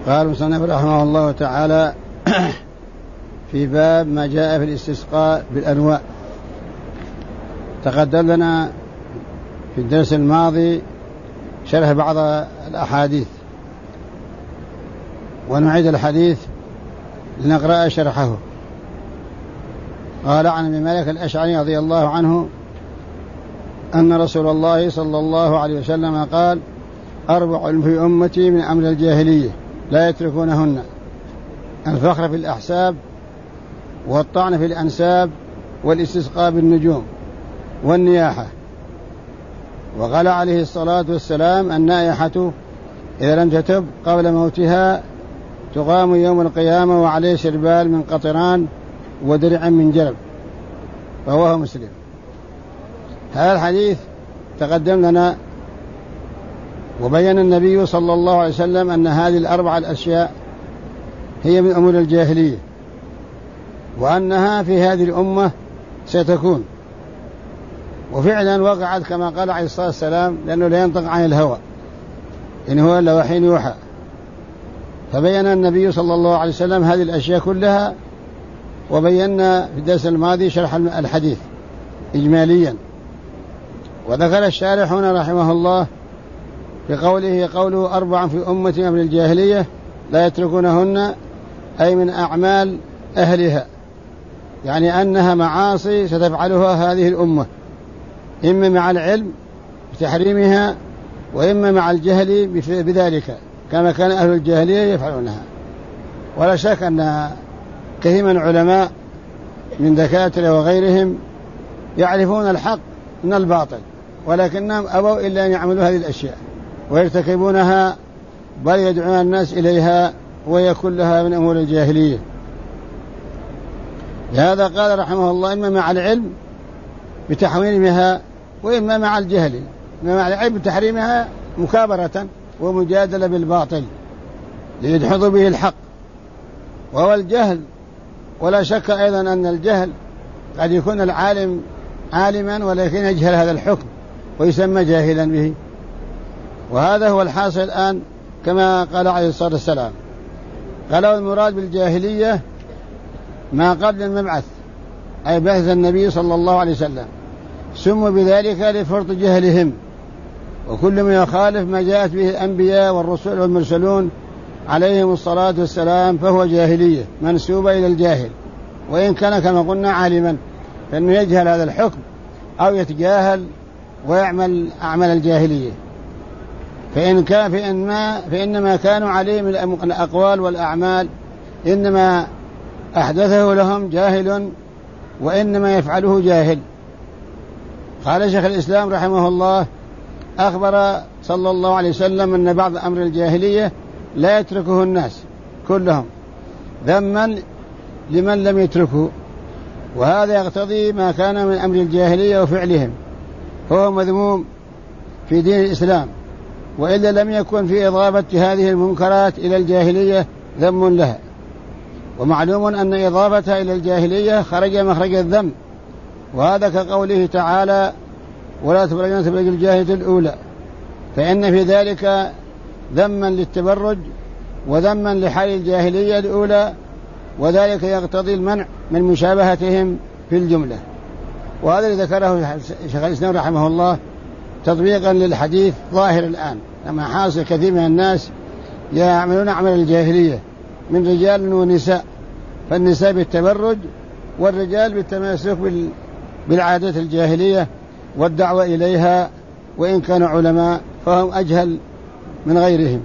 قال المصنف رحمه الله تعالى في باب ما جاء في الاستسقاء بالأنواع. تقدم لنا في الدرس الماضي شرح بعض الأحاديث، ونعيد الحديث لنقرأ شرحه. قال عن ابن مالك الأشعري رضي الله عنه أن رسول الله صلى الله عليه وسلم قال: 4 في أمتي من أمر الجاهلية لا يتركونهن: الفخر في الأحساب، والطعن في الأنساب، والاستسقاء بالنجوم، والنياحة. وقال عليه الصلاة والسلام: النائحة إذا لم تتب قبل موتها تقام يوم القيامة وعليه سربال من قطران ودرع من جرب. رواه مسلم. هذا الحديث تقدم لنا، وبين النبي صلى الله عليه وسلم أن هذه ال4 الأشياء هي من أمور الجاهلية، وأنها في هذه الأمة ستكون، وفعلا وقعت كما قال عليه الصلاة والسلام، لأنه لا ينطق عن الهوى إن هو إلا وحي يوحى. فبين النبي صلى الله عليه وسلم هذه الأشياء كلها، وبينا في الدرس الماضي شرح الحديث إجماليا. وذكر الشارحون رحمه الله في قوله 4 في أمتي من الجاهلية لا يتركونهن، أي من أعمال أهلها، يعني أنها معاصي ستفعلها هذه الأمة، إما مع العلم بتحريمها، وإما مع الجهل بذلك كما كان أهل الجاهلية يفعلونها. ولا شك أن كثير من العلماء من دكاترة وغيرهم يعرفون الحق من الباطل، ولكنهم أبوا إلا أن يعملوا هذه الأشياء ويرتكبونها، بل يدعون الناس إليها، وهي كلها من أمور الجاهلية. لهذا قال رحمه الله: إما مع العلم بتحريمها، وإما مع الجهل. إما مع العلم بتحريمها مكابرة ومجادلة بالباطل ليدحضوا به الحق، وهو الجهل. ولا شك أيضا أن الجهل قد يكون العالم عالما ولكن يجهل هذا الحكم ويسمى جاهلا به، وهذا هو الحاصل الآن كما قال عليه الصلاة والسلام. قالوا المراد بالجاهلية ما قبل المبعث، أي بعث النبي صلى الله عليه وسلم، سموا بذلك لفرط جهلهم، وكل من يخالف ما جاءت به الأنبياء والرسل والمرسلون عليهم الصلاة والسلام فهو جاهلية منسوبة إلى الجاهل، وإن كان كما قلنا عالما، فإنه يجهل هذا الحكم أو يتجاهل ويعمل أعمال الجاهلية. فإنما كانوا عليه من الأقوال والأعمال إنما أحدثه لهم جاهل، وإنما يفعله جاهل. قال شيخ الإسلام رحمه الله: أخبر صلى الله عليه وسلم أن بعض أمر الجاهلية لا يتركه الناس كلهم، ذما لمن لم يتركه، وهذا يقتضي ما كان من أمر الجاهلية وفعلهم، فهو مذموم في دين الإسلام، وإلا لم يكن في إضافة هذه المنكرات إلى الجاهلية ذم لها. ومعلوم أن إضافتها إلى الجاهلية خرج مخرج الذم، وهذا كقوله تعالى: ولا تبرجن تبرج الجاهلية الأولى، فإن في ذلك ذما للتبرج وذما لحال الجاهلية الأولى، وذلك يقتضي المنع من مشابهتهم في الجملة. وهذا الذي ذكره شيخ الإسلام رحمه الله تطبيقا للحديث ظاهر الآن، لما حاصل كثير من الناس يعملون عمل الجاهلية من رجال ونساء، فالنساء بالتبرج والرجال بالتماسك بالعادات الجاهلية والدعوة إليها، وإن كانوا علماء فهم أجهل من غيرهم.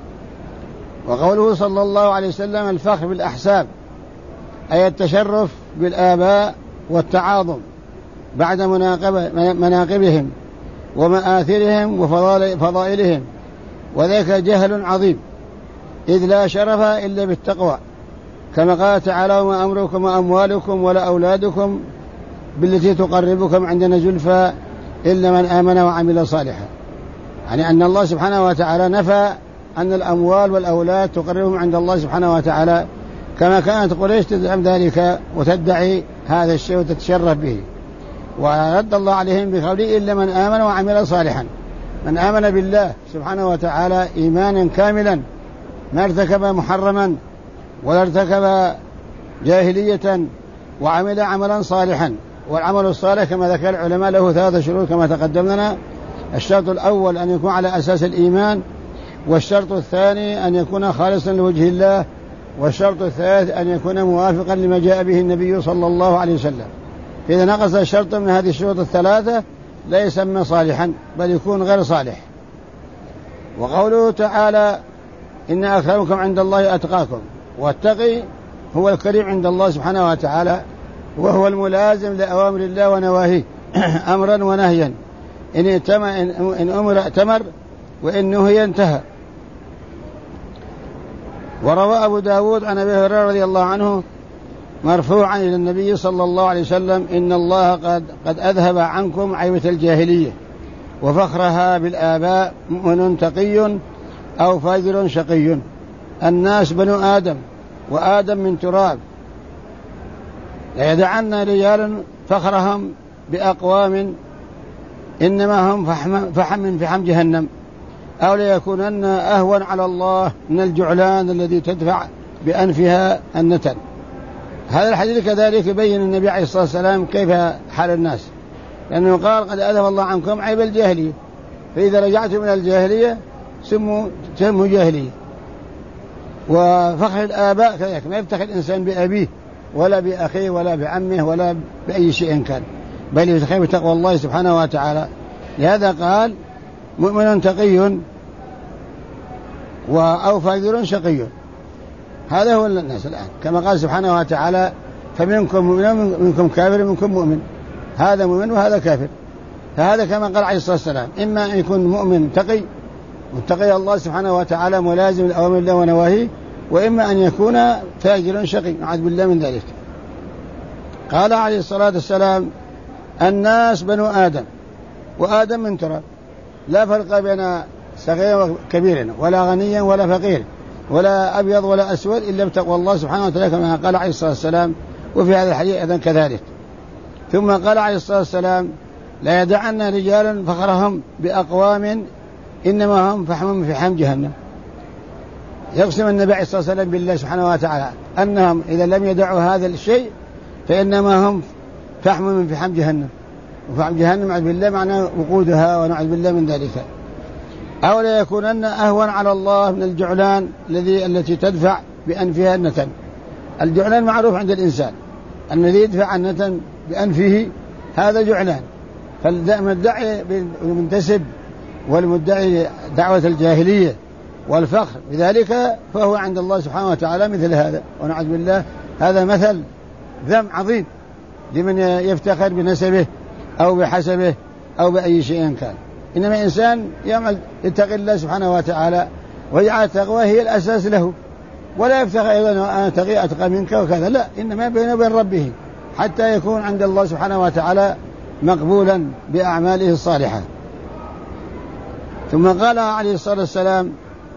وقوله صلى الله عليه وسلم: الفخر بالأحساب، أي التشرف بالآباء والتعاظم بعد مناقبهم ومآثرهم وفضائلهم، وذلك جهل عظيم، إذ لا شرف إلا بالتقوى، كما قال تعالى: وما أمركم وأموالكم ولا أولادكم بالتي تقربكم عندنا زلفى إلا من آمن وعمل صالحا. يعني أن الله سبحانه وتعالى نفى أن الأموال والأولاد تقربهم عند الله سبحانه وتعالى، كما كانت قريش تزعم ذلك وتدعي هذا الشيء وتتشرف به. ورد الله عليهم بقوله: إلا من آمن وعمل صالحا. من آمن بالله سبحانه وتعالى إيمانا كاملا ما ارتكب محرما ولا ارتكب جاهلية وعمل عملا صالحا. والعمل الصالح كما ذكر العلماء له 3 شروط كما تقدم لنا. الشرط الأول أن يكون على أساس الإيمان، والشرط الثاني أن يكون خالصا لوجه الله، والشرط الثالث أن يكون موافقا لما جاء به النبي صلى الله عليه وسلم. إذا نقص شرط من هذه الشروط الثلاثة لا يسمى صالحا بل يكون غير صالح. وقوله تعالى إن أكرمكم عند الله أتقاكم، والتقي هو الكريم عند الله سبحانه وتعالى، وهو الملازم لأوامر الله ونواهيه أمرا ونهيا، إن أمر ائتمر وإن نهي انتهى. وروى أبو داود عن أبي هريرة رضي الله عنه مرفوعا إلى النبي صلى الله عليه وسلم إن الله قد أذهب عنكم عيبة الجاهلية وفخرها بالآباء، مؤمن تقي أو فاجر شقي، الناس بنو آدم وآدم من تراب، ليدعن رجال فخرهم بأقوام إنما هم فحم من فحم جهنم، أو ليكونن أهون على الله من الجعلان الذي تدفع بأنفها النتن. هذا الحديث كذلك يبين النبي عليه الصلاة والسلام كيف حال الناس، لأنه قال قد أذهب الله عنكم عيب الجاهلية، فإذا رجعتم من الجاهلية سموا جاهلية. وفخر الآباء كذلك، ما يفتخر الإنسان بأبيه ولا بأخيه ولا بعمه ولا بأي شيء كان، بل يفتخر بتقوى الله سبحانه وتعالى. لهذا قال مؤمن تقي أو فاجر شقي. هذا هو الناس الآن، كما قال سبحانه وتعالى فمنكم مؤمن منكم كافر منكم مؤمن، هذا مؤمن وهذا كافر. فهذا كما قال عليه الصلاة والسلام إما أن يكون مؤمن تقي متقي الله سبحانه وتعالى ملازم لأوامر الله ونواهيه، وإما أن يكون فاجر شقي نعوذ بالله من ذلك. قال عليه الصلاة والسلام الناس بنو آدم وآدم من تراب، لا فرق بين صغير وكبير ولا غني ولا فقير ولا أبيض ولا أسود إلا بتقوى الله سبحانه وتعالى كما قال عليه الصلاة والسلام. وفي هذا الحديث أيضا كذلك. ثم قال عليه الصلاة والسلام لا يدعن رجالا فخرهم بأقوام إنما هم فحم من فحم جهنم. يقسم النبي عليه الصلاة والسلام بالله سبحانه وتعالى أنهم إذا لم يدعوا هذا الشيء فإنما هم فحم من فحم جهنم، وفحم جهنم نعوذ بالله معناه وقودها ونعوذ بالله من ذلك. أو لا يكونن أهون على الله من الجعلان التي تدفع بأنفها النتن. الجعلان معروف عند الإنسان، الذي يدفع النتن بأنفه هذا جعلان. فالمدعي بالمنتسب والمدعي دعوة الجاهلية والفخر بذلك فهو عند الله سبحانه وتعالى مثل هذا، ونعوذ بالله. هذا مثل ذم عظيم لمن يفتخر بنسبه أو بحسبه أو بأي شيء كان. إنما إنسان يعمل يتقي الله سبحانه وتعالى ويجعل التقوى هي الأساس له، ولا يفتخر أيضا أنا تقي أتقى منك وكذا، لا، إنما بينه وبين ربه حتى يكون عند الله سبحانه وتعالى مقبولا بأعماله الصالحة. ثم قال عليه الصلاة والسلام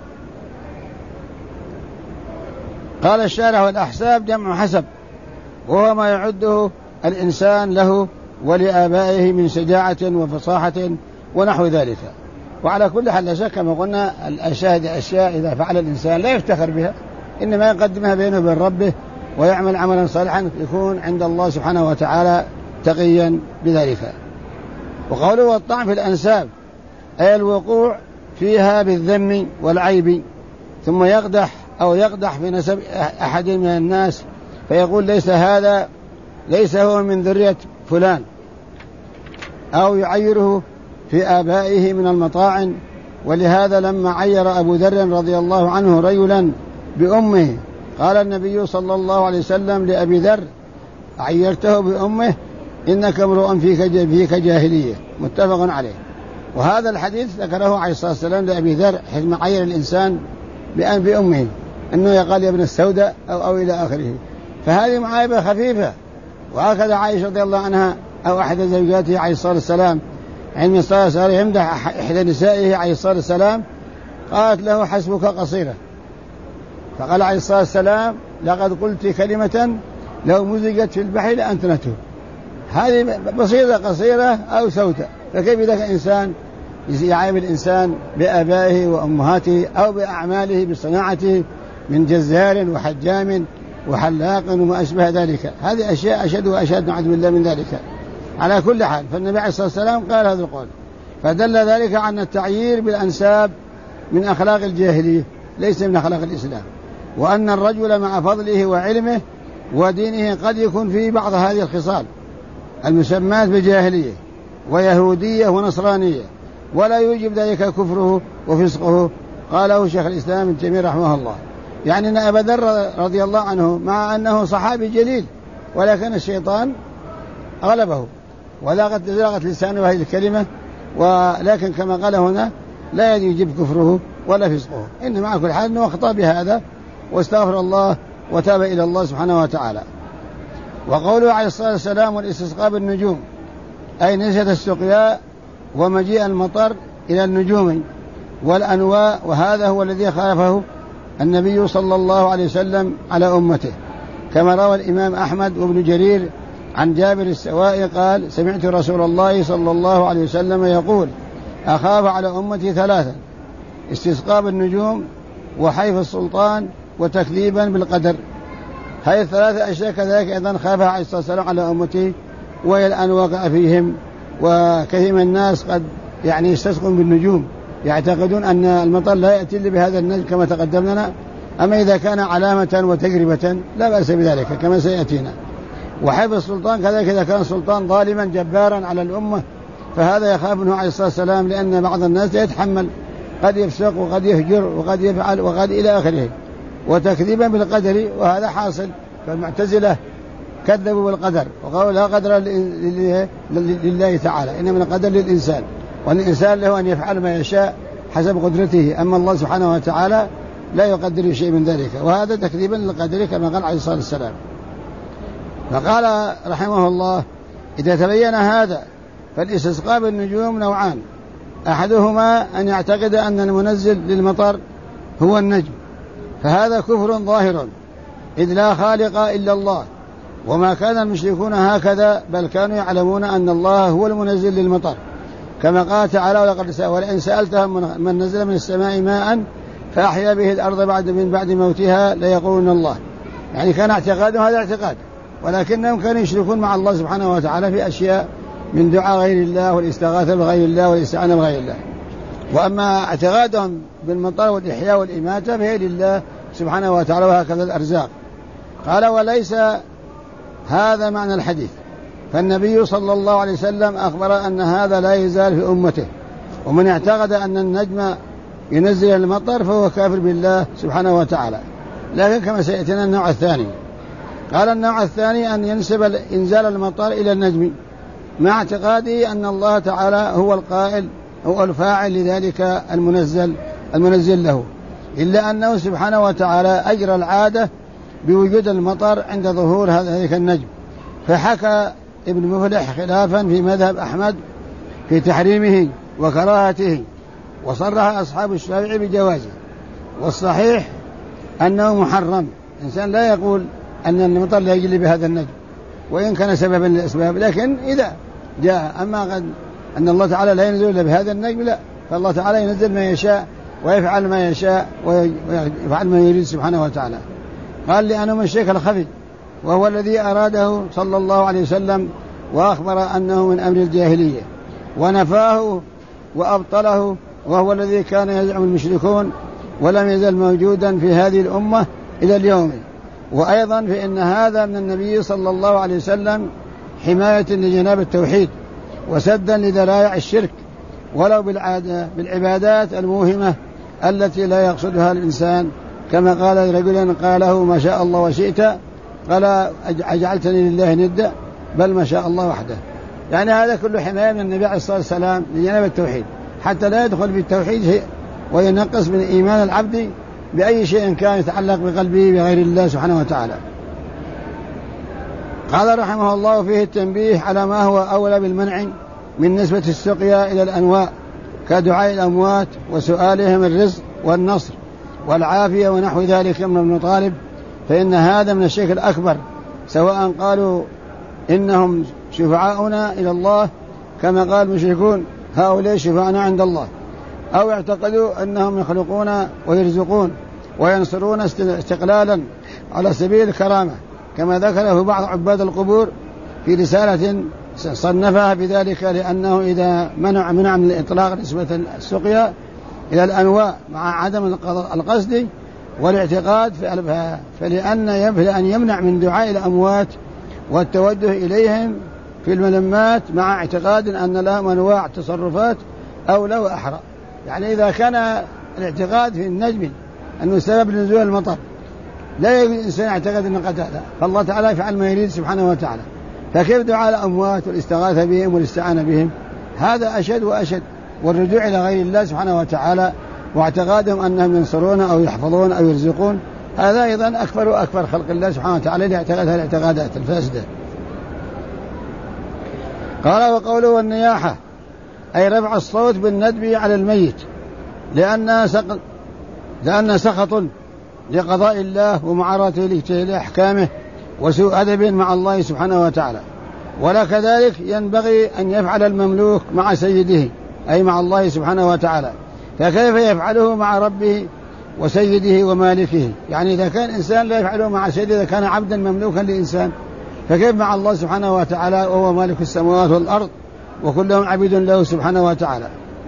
قال الشارع والأحساب جمع حسب، وهو ما يعده الإنسان له ولآبائه من شجاعة وفصاحة ونحو ذلك. وعلى كل حال لا شك كما قلنا الأشياء إذا فعل الإنسان لا يفتخر بها، إنما يقدمها بينه وبين ربه ويعمل عملا صالحا يكون عند الله سبحانه وتعالى تقيا بذلك. وقوله والطعن في الأنساب أي الوقوع فيها بالذم والعيب، ثم يقدح في نسب أحد من الناس فيقول ليس هو من ذرية فلان، أو يعيره في آبائه من المطاعن. ولهذا لما عير أبو ذر رضي الله عنه رجلا بأمه قال النبي صلى الله عليه وسلم لأبي ذر عيرته بأمه إنك امرؤ فيك جاهلية، متفق عليه. وهذا الحديث ذكره عليه الصلاة والسلام لأبي ذر حينما عير الإنسان بأمه أنه يقال يا ابن السوداء أو إلى آخره. فهذه معايبة خفيفة. وهكذا عائشة رضي الله عنها أو أحد زوجاته عليه الصلاة والسلام عندما صار يمدح إحدى نسائه عليه الصلاة والسلام قالت له حسبك قصيرة، فقال عليه الصلاة والسلام لقد قلت كلمة لو مزجت في البحر لأنتنته. هذه بسيطة قصيرة أو سوداء، فكيف ذاك إنسان يعيب الإنسان بآبائه وأمهاته أو بأعماله بصناعته من جزار وحجام وحلاق وما أشبه ذلك. هذه أشياء أشد وأشد نعوذ بالله من ذلك. على كل حال فالنبي عليه الصلاة والسلام قال هذا القول، فدل ذلك عن التعيير بالأنساب من أخلاق الجاهلية ليس من أخلاق الإسلام، وأن الرجل مع فضله وعلمه ودينه قد يكون فيه بعض هذه الخصال المسمات بجاهلية ويهودية ونصرانية، ولا يوجب ذلك كفره وفسقه. قاله شيخ الإسلام ابن تيمية رحمه الله. يعني أن أبا ذر رضي الله عنه مع أنه صحابي جليل ولكن الشيطان غلبه ولاغت لسانه هذه الكلمة، ولكن كما قال هنا لا يجب كفره ولا فسقه، إن مع كل حال أنه أخطأ بهذا واستغفر الله وتاب إلى الله سبحانه وتعالى. وقوله عليه الصلاة والسلام والاستسقاء بالنجوم أي نزلت السقيا ومجيء المطر إلى النجوم والأنواء، وهذا هو الذي خالفه النبي صلى الله عليه وسلم على أمته، كما روى الإمام أحمد وابن جرير عن جابر السوائي قال سمعت رسول الله صلى الله عليه وسلم يقول أخاف على أمتي ثلاثا: استسقاء بالنجوم وحيف السلطان وتكذيبا بالقدر. هذه الثلاثة أشياء كذلك أيضا خافها عليه الصلاة والسلام على أمتي، وهي الآن وقع فيهم. وكثير من الناس قد يستسقون بالنجوم، يعتقدون أن المطر لا يأتي إلا بهذا النجم كما تقدم لنا، أما إذا كان علامة وتجربة لا بأس بذلك كما سيأتينا. وحيف السلطان كذلك إذا كان السلطان ظالما جبارا على الأمة، فهذا يخاف منه عليه الصلاة والسلام، لأن بعض الناس يتحمل، قد يفسق وقد يهجر وقد يفعل وقد إلى آخره. وتكذيبا بالقدر، وهذا حاصل، فالمعتزلة كذبوا بالقدر وقالوا لا قدر لله تعالى، إنما القدر للإنسان، والإنسان له أن يفعل ما يشاء حسب قدرته، أما الله سبحانه وتعالى لا يقدر شيء من ذلك، وهذا تكذيبا للقدر كما قال عليه الصلاة والسلام. فقال رحمه الله إذا تبين هذا فالاستسقاء بالنجوم نوعان: أحدهما أن يعتقد أن المنزل للمطر هو النجم، فهذا كفر ظاهر إذ لا خالق إلا الله، وما كان المشركون هكذا، بل كانوا يعلمون أن الله هو المنزل للمطر، كما قال تعالى ولئن سألتهم من نزل من السماء ماء فأحيا به الأرض من بعد موتها ليقولون الله. يعني كان اعتقادهم هذا اعتقاد، ولكنهم كانوا يشركون مع الله سبحانه وتعالى في أشياء من دعاء غير الله والاستغاثة بغير الله والاستعانة بغير الله. وأما اعتقادهم بالمطر والإحياء والإماتة فهي لله سبحانه وتعالى، وهكذا الأرزاق. قال وليس هذا معنى الحديث، فالنبي صلى الله عليه وسلم أخبر أن هذا لا يزال في أمته، ومن اعتقد أن النجم ينزل المطر فهو كافر بالله سبحانه وتعالى. لكن كما سيأتينا النوع الثاني، قال النوع الثاني أن ينسب إنزال المطر إلى النجم مع اعتقاده أن الله تعالى هو القائل هو الفاعل لذلك المنزل له، إلا أنه سبحانه وتعالى أجرى العادة بوجود المطر عند ظهور ذلك النجم. فحكى ابن مفلح خلافا في مذهب أحمد في تحريمه وكراهته، وصرح أصحاب الشافعي بجوازه، والصحيح أنه محرم. الإنسان لا يقول أن المطر لا يجري بهذا النجم وإن كان سببا للأسباب، لكن إذا جاء. أما قد أن الله تعالى لا ينزل إلا بهذا النجم لا، فالله تعالى ينزل ما يشاء ويفعل ما يشاء ويفعل ما يريد سبحانه وتعالى. قال لأنه من الشرك الخفي، وهو الذي أراده صلى الله عليه وسلم، وأخبر أنه من أمر الجاهلية، ونفاه وأبطله، وهو الذي كان يزعم المشركون ولم يزل موجودا في هذه الأمة إلى اليوم. وأيضا فإن هذا من النبي صلى الله عليه وسلم حماية لجناب التوحيد وسدا لذرائع الشرك، ولو بالعبادات الموهمة التي لا يقصدها الإنسان، كما قال رجلا قاله ما شاء الله وشئت، قال أجعلتني لله ندا، بل ما شاء الله وحده. يعني هذا كله حماية من النبي عليه الصلاة والسلام لجناب التوحيد، حتى لا يدخل بالتوحيد شيء وينقص من إيمان العبد بأي شيء كان يتعلق بقلبه بغير الله سبحانه وتعالى. قال رحمه الله فيه التنبيه على ما هو أولى بالمنع من نسبة السقيا إلى الأنواع كدعاء الأموات وسؤالهم الرزق والنصر والعافية ونحو ذلك من المطالب، فإن هذا من الشرك الأكبر، سواء قالوا إنهم شفعاؤنا إلى الله كما قال المشركون هؤلاء شفعاءنا عند الله، أو اعتقدوا أنهم يخلقون ويرزقون وينصرون استقلالا على سبيل الكرامة، كما ذكره بعض عباد القبور في رسالة صنفها بذلك، لأنه إذا منع من الإطلاق نسبة السقيا إلى الأنواع مع عدم القصد والاعتقاد، فلأن يمنع من دعاء الأموات والتوجه إليهم في الملمات مع اعتقاد أن لهم أنواع تصرفات أو له أحرى. يعني إذا كان الاعتقاد في النجم أنه سبب نزول المطر، لا يجوز الإنسان يعتقد أنه قد هذا، فالله تعالى يفعل ما يريد سبحانه وتعالى. فكيف دعاء الأموات والاستغاثة بهم والاستعانة بهم؟ هذا أشد وأشد، والرجوع إلى غير الله سبحانه وتعالى واعتقادهم أنهم ينصرون أو يحفظون أو يرزقون، هذا أيضا أكبر وأكبر خلق الله سبحانه وتعالى لاعتقادها الاعتقادات الفاسدة. قال وقوله والنياحة أي رفع الصوت بالندب على الميت، لأن سخط لقضاء الله ومعارضته لأحكامه وسوء أدب مع الله سبحانه وتعالى. ولا كذلك ينبغي أن يفعل المملوك مع سيده أي مع الله سبحانه وتعالى، فكيف يفعله مع ربه وسيده ومالكه؟ يعني إذا كان إنسان لا يفعله مع سيده، إذا كان عبدا مملوكا لإنسان، فكيف مع الله سبحانه وتعالى وهو مالك السماوات والأرض وكلهم عبيد له سبحانه وتعالى؟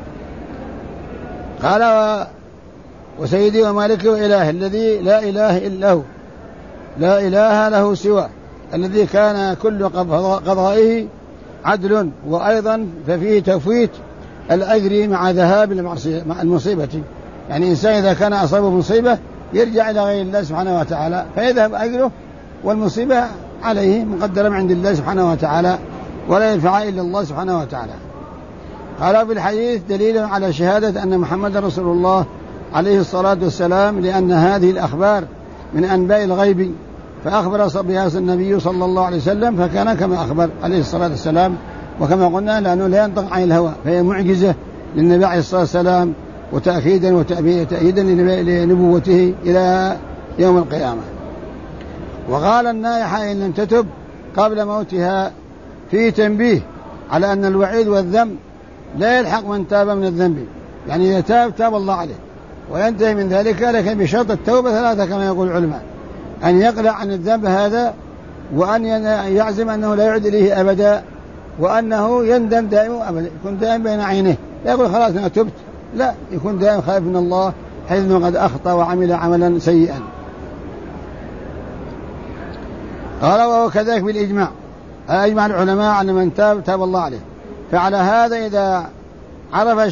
قال وسيدي ومالكه إله الذي لا إله إلا هو، لا إله له سوى، الذي كان كل قضائه عدل، وأيضا ففيه تفويت الأجر مع ذهاب مع المصيبة. يعني إنسان إذا كان أصابه مصيبة يرجع إلى غير الله سبحانه وتعالى فيذهب أجره، والمصيبة عليه مقدرة من عند الله سبحانه وتعالى ولا ينفع إلا الله سبحانه وتعالى. قال في الحديث دليل على شهادة أن محمد رسول الله عليه الصلاة والسلام، لأن هذه الأخبار من أنباء الغيب، فأخبر بها النبي صلى الله عليه وسلم فكان كما أخبر عليه الصلاة والسلام، وكما قلنا لأنه لا ينطق عن الهوى، فهي معجزة للنبي عليه الصلاة والسلام وتأكيدا وتأييدا لنبوته إلى يوم القيامة. وقال النائحة إن لم تتب قبل موتها فيه تنبيه على أن الوعيد والذنب لا يلحق من تاب من الذنب، يعني إذا تاب الله عليه وينتهي من ذلك، لكن بشرط التوبة ثلاثة كما يقول العلماء: أن يقلع عن الذنب هذا، وأن يعزم أنه لا يعود إليه أبدا، وأنه يندم دائما أبدا، يكون دائما بين عينيه، لا يقول خلاص أنا تبت، لا، يكون دائما خائف من الله حيث أنه قد أخطأ وعمل عملا سيئا. قال وكذلك بالإجماع، أجمع العلماء على من تاب الله عليه. فعلى هذا إذا عرف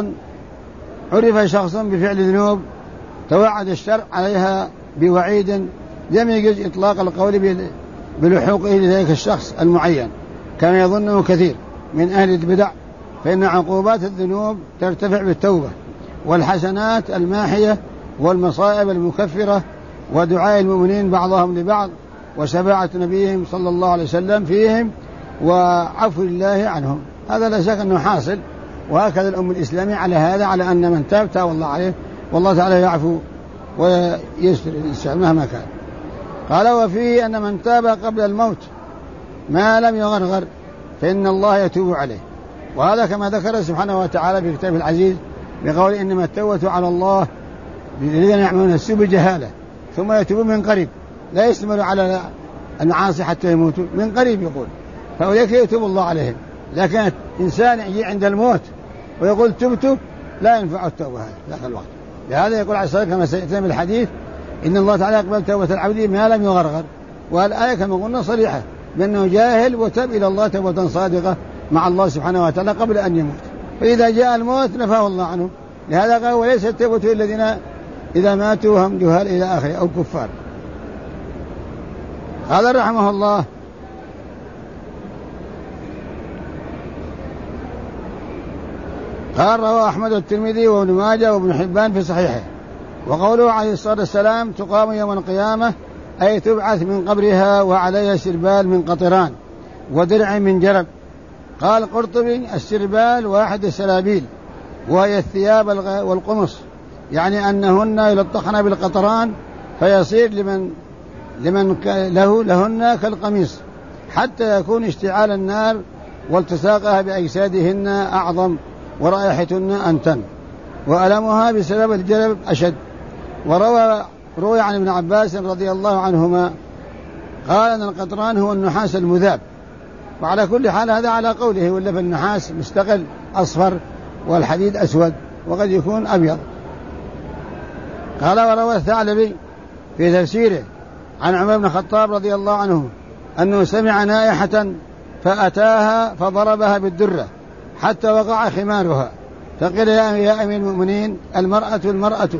شخص بفعل ذنوب توعد الشرع عليها بوعيد، لم يجوز إطلاق القول بلحوقه لذلك الشخص المعين كما يظنه كثير من أهل البدع، فإن عقوبات الذنوب ترتفع بالتوبة والحسنات الماحية والمصائب المكفرة ودعاء المؤمنين بعضهم لبعض وشفاعة نبيهم صلى الله عليه وسلم فيهم وعفو الله عنهم. هذا لا شك أنه حاصل، وهكذا الأمة الإسلامية على هذا، على أن من تاب الله عليه، والله تعالى يعفو ويستر الإنسان مهما كان. قال وفيه أن من تاب قبل الموت ما لم يغرغر فإن الله يتوب عليه، وهذا كما ذكر سبحانه وتعالى في كتابه العزيز بقول إنما التوبة على الله للذين يعملون السوء بجهالة ثم يتوبون من قريب، لا يستمر على المعاصي حتى يموتوا، من قريب يقول، فأولئك يتوب الله عليهم. لكن إنسان يجي عند الموت ويقول تبت، لا ينفع التوبة ذاك الوقت. لهذا يقول عليه الصلاة والسلام كما سيأتي الحديث إن الله تعالى يقبل توبة العبد ما لم يغرغر، والآية كما قلنا صريحة بأنه جاهل وتاب إلى الله توبة صادقة مع الله سبحانه وتعالى قبل أن يموت، فإذا جاء الموت نفاه الله عنه. لهذا قال وليس التوبة الذين إذا ماتوا هم جهال إلى آخره أو كفار. قال رحمه الله قال رواه أحمد والترمذي وابن ماجه وابن حبان في صحيحه. وقوله عليه الصلاة والسلام تقام يوم القيامة أي تبعث من قبرها وعليها سربال من قطران ودرع من جرب. قال قرطبي السربال واحد السلابيل وهي الثياب والقمص، يعني أنهن يلطخن بالقطران فيصير لمن لهن كالقميص، حتى يكون اشتعال النار والتصاقها بأجسادهن أعظم ورائحتهن أنتن وألمها بسبب الجلب أشد. روي عن ابن عباس رضي الله عنهما قال أن القطران هو النحاس المذاب. وعلى كل حال هذا على قوله، ولا في النحاس مستقل أصفر والحديد أسود وقد يكون أبيض. قال وروى الثعلبي في تفسيره عن عمر بن الخطاب رضي الله عنه أنه سمع نائحة فأتاها فضربها بالدرة حتى وقع خمارها، فقيل يا أمير المؤمنين المرأة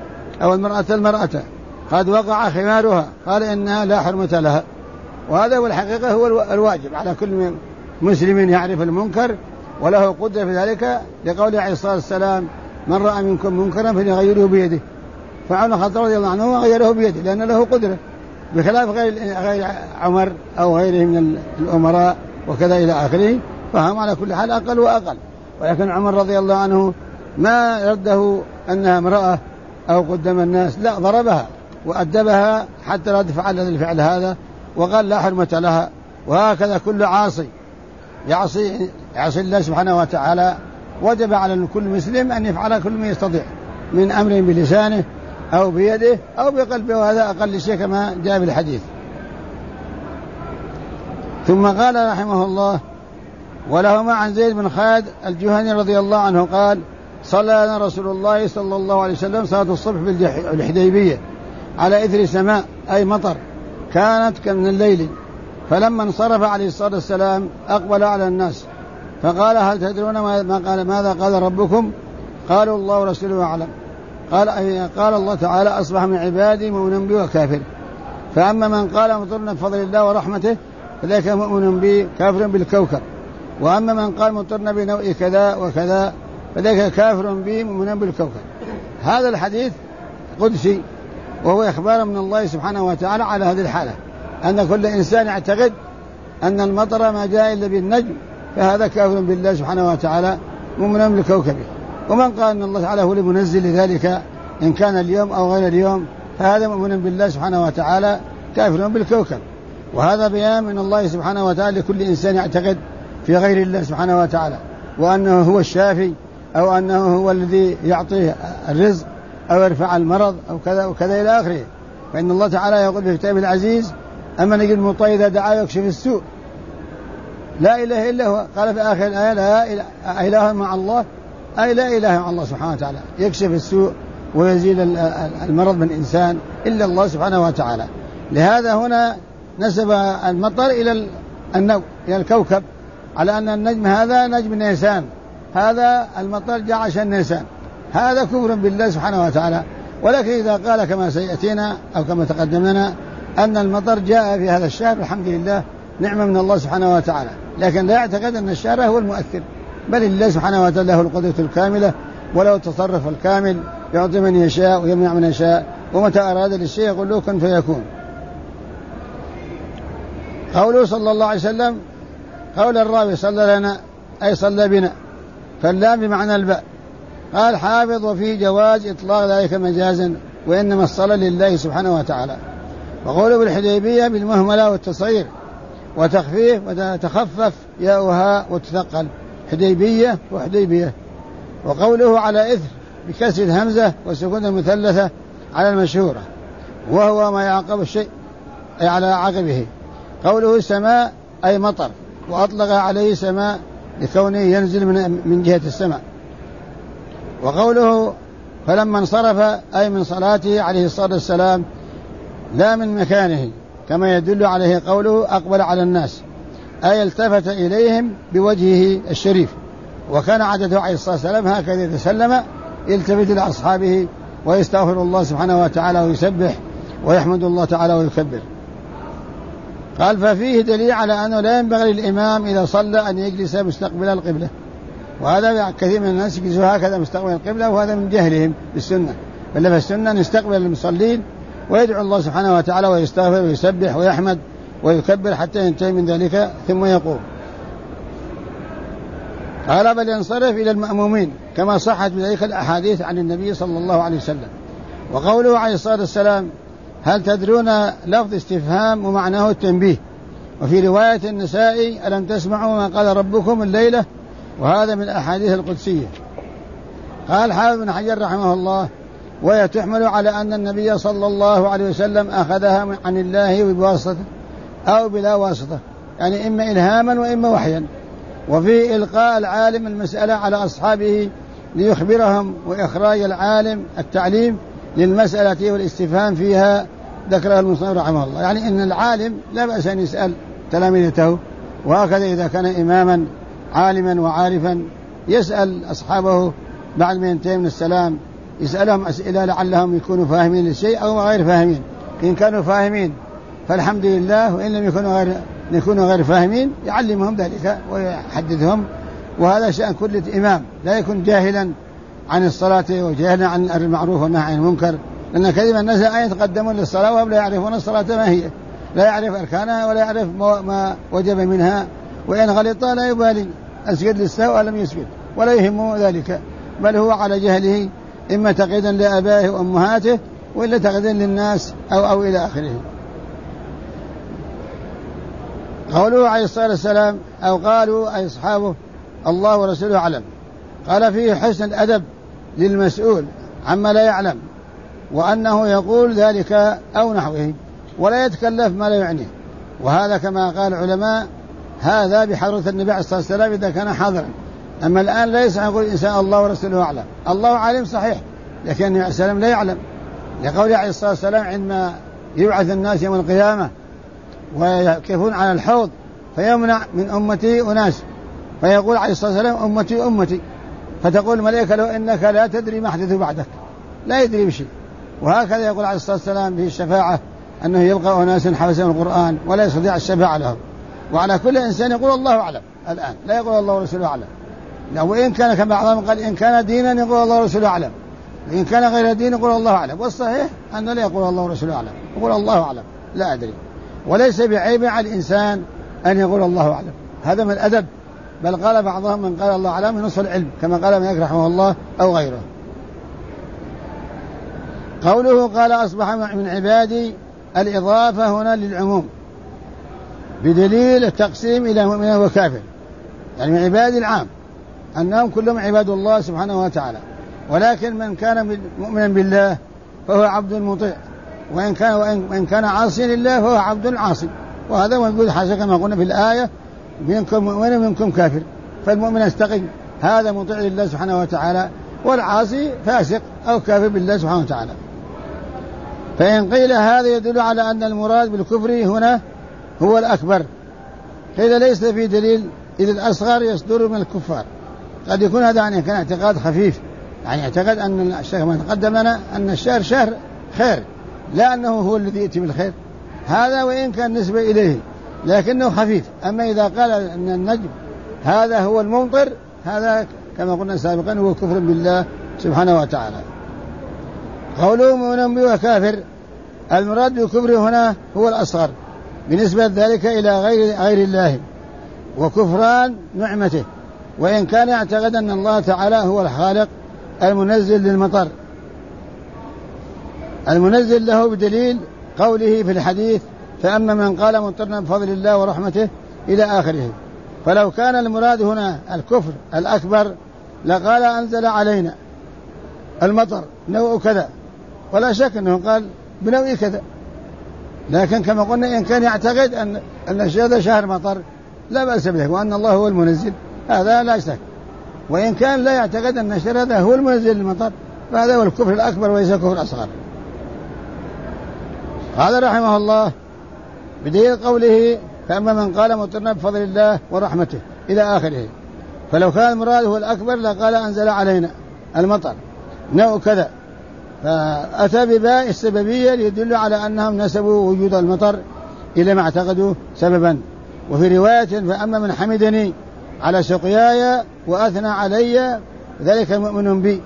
قد وقع خمارها، قال إنها لا حرمة لها. وهذا والحقيقة هو الواجب على كل مسلم يعرف المنكر وله قدرة في ذلك، لقول عليه الصلاة والسلام من رأى منكم منكرا فليغيره بيده. فعمر الخطاب رضي الله عنه غيره بيده لأن له قدرة، بخلاف غير عمر أو غيره من الأمراء وكذا إلى آخره، فهم على كل حال أقل وأقل. ولكن عمر رضي الله عنه ما رده أنها امرأة أو قدم الناس، لا، ضربها وأدبها حتى لا تفعل الفعل هذا، وقال لا حرمة لها. وهكذا كل عاصي يعصي الله سبحانه وتعالى وجب على كل مسلم أن يفعل كل ما يستطيع من أمر بلسانه أو بيده أو بقلبه، وهذا أقل شيء كما جاء بالحديث. ثم قال رحمه الله ولهما عن زيد بن خالد الجهني رضي الله عنه قال صلى لنا رسول الله صلى الله عليه وسلم صلاة الصبح بالحديبية على إثر سماء أي مطر كانت كمن الليل، فلما انصرف عليه الصلاة والسلام أقبل على الناس فقال هل تدرون ماذا قال ربكم؟ قالوا الله ورسوله أعلم. قال الله تعالى أصبح من عبادي مؤمن بي وكافر، فأما من قال مطرنا بفضل الله ورحمته فذلك مؤمن بي كافر بالكوكب، وأما من قال مطرنا بنوء كذا وكذا فذلك كافر بي مؤمن بالكوكب. هذا الحديث قدسي وهو إخبار من الله سبحانه وتعالى على هذه الحالة، أن كل إنسان يعتقد أن المطر ما جاء إلا بالنجم فهذا كافر بالله سبحانه وتعالى مؤمن بالكوكب. ومن قال أن الله تعالى هو المنزل لذلك إن كان اليوم أو غير اليوم فهذا مؤمن بالله سبحانه وتعالى كافر بالكوكب. وهذا بيان من الله سبحانه وتعالى لكل إنسان يعتقد في غير الله سبحانه وتعالى وأنه هو الشافي أو أنه هو الذي يعطيه الرزق أو يرفع المرض أو كذا وكذا إلى آخره. فإن الله تعالى يقول في كتابه العزيز أما نجد المطيع إذا دعا يكشف السوء لا إله إلا هو. قال في آخر الآية لا إله مع الله، أي لا إله مع الله سبحانه وتعالى يكشف السوء ويزيل المرض من الإنسان إلا الله سبحانه وتعالى. لهذا هنا نسب المطر إلى النوء إلى الكوكب، على أن النجم هذا نجم نيسان، هذا المطر جاء عشان نيسان، هذا كفر بالله سبحانه وتعالى. ولكن إذا قال كما سيأتينا أو كما تقدم لنا أن المطر جاء في هذا الشهر الحمد لله نعمة من الله سبحانه وتعالى، لكن لا يعتقد أن الشهر هو المؤثر، بل الله سبحانه وتعالى له القدرة الكاملة وله التصرف الكامل، يعطي من يشاء ويمنع من يشاء، ومتى أراد للشيء يقول له كن فيكون. قوله صلى الله عليه وسلم قول الراوي صلى لنا أي صلى بنا، فاللام بمعنى الباء. قال حافظ وفيه جواز إطلاق ذلك مجازا وإنما الصلاة لله سبحانه وتعالى. وقوله بالحديبية بالمهملة والتصغير وتخفيف وتخفف ياؤها وتثقل حديبية وحديبية. وقوله على إثر بكسر الهمزة وسكون المثلثة على المشهورة وهو ما يعقب الشيء أي على عقبه. قوله سماء أي مطر، وأطلق عليه سماء لكونه ينزل من جهة السماء. وقوله فلما انصرف أي من صلاته عليه الصلاة والسلام لا من مكانه، كما يدل عليه قوله أقبل على الناس أي التفت إليهم بوجهه الشريف. وكان عادته عليه الصلاة والسلام هكذا يتسلم يلتفت إلى أصحابه ويستغفر الله سبحانه وتعالى ويسبح ويحمد الله تعالى ويكبر. قال ففيه دليل على أنه لا ينبغي للإمام إذا صلى أن يجلس مستقبل القبلة، وهذا كثير من الناس يجلسوا هكذا مستقبل القبلة، وهذا من جهلهم بالسنة، بل في السنة نستقبل المصلين ويدعو الله سبحانه وتعالى ويستغفر ويسبح ويحمد ويكبر حتى ينتهي من ذلك ثم يقوم. قال بل ينصرف إلى المأمومين كما صحت بذلك الأحاديث عن النبي صلى الله عليه وسلم. وقوله عليه الصلاة والسلام هل تدرون لفظ استفهام ومعناه التنبيه. وفي رواية النسائي ألم تسمعوا ما قال ربكم الليلة وهذا من الأحاديث القدسية. قال حافظ بن حجر رحمه الله: وهي تحمل على أن النبي صلى الله عليه وسلم أخذها عن الله بواسطة أو بلا واسطة، يعني إما إلهاما وإما وحيا. وفي إلقاء العالم المسألة على أصحابه ليخبرهم، وإخراج العالم التعليم للمسألة والاستفهام فيها، ذكرها المصنف رحمه الله. يعني إن العالم لا بأس أن يسأل تلاميذته، وهكذا إذا كان إماما عالما وعارفا يسأل أصحابه بعد ما ينتهي من السلام، يسألهم أسئلة لعلهم يكونوا فاهمين للشيء أو غير فاهمين. إن كانوا فاهمين فالحمد لله، وإن لم يكونوا غير فاهمين يعلمهم ذلك ويحدثهم. وهذا شأن كل إمام، لا يكون جاهلا عن الصلاة وجاهلا عن المعروف والنهي عن المنكر، لأن كثير من الناس يتقدمون للصلاة وهم لا يعرفون الصلاة ما هي، لا يعرف أركانها ولا يعرف ما وجب منها، وإن غلط لا يبالي أسجد للسهو أو لم يسجد ولا يهمه ذلك، بل هو على جهله، إما تقييدا لآبائه وأمهاته وإلا تقييدا للناس أو إلى آخره. قوله عليه الصلاة والسلام أو قالوا أي أصحابه الله ورسوله أعلم، قال فيه حسن الأدب للمسؤول عما لا يعلم، وأنه يقول ذلك أو نحوه ولا يتكلف ما لا يعنيه. وهذا كما قال العلماء هذا بحضرة النبي عليه الصلاة والسلام إذا كان حاضرا. أما الآن لا يسعى يقول إنسان الله ورسوله أعلم. الله عالم صحيح، لكن النبي عليه الصلاة والسلام لا يعلم، لقوله عليه الصلاة والسلام عندما يبعث الناس يوم القيامة ويكفون على الحوض فيمنع من أمتي أناس، فيقول عليه الصلاة والسلام أمتي أمتي، فتقول الملائكة لو إنك لا تدري ما حدث بعدك، لا يدري بشيء. وهكذا يقول عليه الصلاة والسلام في الشفاعة أنه يلقى أناس حفظهم القرآن ولا يستطيع الشفاعة لهم. وعلى كل إنسان يقول الله أعلم الآن، لا يقول الله ورسوله أعلم. وإن كان كما بعضهم قال إن كان دينا يقول الله ورسوله أعلم، وإن كان غير دين يقول الله أعلم. والصحيح أنه لا يقول الله ورسوله أعلم، يقول الله أعلم لا أدري. وليس بعيب على الإنسان أن يقول الله أعلم، هذا من الأدب. بل قال بعضهم من قال الله أعلم من نصف العلم، كما قال ابن يكرم رحمه الله أو غيره. قوله قال أصبح من عبادي، الإضافة هنا للعموم بدليل التقسيم إلى مؤمن وكافر، يعني من عبادي العام أنهم كلهم عباد الله سبحانه وتعالى، ولكن من كان مؤمنا بالله فهو عبد مطيع، وإن كان عاصيا لله فهو عبد عاصي. وهذا موجود حسب كما قلنا في الآية منكم مؤمن ومنكم كافر، فالمؤمن يستقيم هذا مطيع لله سبحانه وتعالى، والعاصي فاسق أو كافر بالله سبحانه وتعالى. فإن قيل هذا يدل على أن المراد بالكفر هنا هو الأكبر، قيل ليس في دليل إذ الأصغر يصدر من الكفار. قد يكون هذا يعني كان اعتقاد خفيف، يعني اعتقد أن الشهر ما تقدم لنا أن الشهر شهر خير، لا أنه هو الذي يأتي بالخير، هذا وإن كان نسبة إليه لكنه خفيف. أما إذا قال أن النجم هذا هو الممطر، هذا كما قلنا سابقا هو كفر بالله سبحانه وتعالى. قوله مؤمن به وكافر، المراد بالكفر هنا هو الأصغر بنسبة ذلك إلى غير الله وكفران نعمته، وإن كان يعتقد أن الله تعالى هو الخالق المنزل للمطر، المنزل له بدليل قوله في الحديث فأما من قال مطرنا بفضل الله ورحمته إلى آخره. فلو كان المراد هنا الكفر الأكبر لقال أنزل علينا المطر نوع كذا، ولا شك أنه قال بنوع كذا، لكن كما قلنا إن كان يعتقد أن هذا شهر مطر لا بأس به، وأن الله هو المنزل هذا لا شك. وإن كان لا يعتقد أن الشهر هذا هو المنزل للمطر فهذا هو الكفر الأكبر وليس الكفر الأصغر. قال رحمه الله بدليل قوله فأما من قال مطرنا بفضل الله ورحمته إلى آخره. فلو كان المراد هو الأكبر لقال أنزل علينا المطر نوع كذا، فأتى بباء السببية ليدل على أنهم نسبوا وجود المطر إلى ما اعتقدوا سببا. وفي رواية فأما من حمدني على سقياي وأثنى علي ذلك مؤمن بي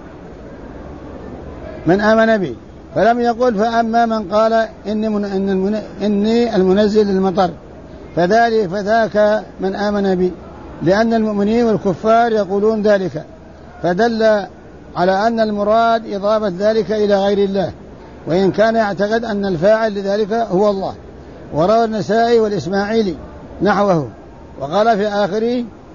من آمن بي، فلم يقل فأما من قال إني المنزل للمطر فذاك من آمن بي، لأن المؤمنين والكفار يقولون ذلك، فدل على أن المراد إضافة ذلك إلى غير الله، وإن كان يعتقد أن الفاعل لذلك هو الله. وروى النسائي والإسماعيلي نحوه، وقال في آخره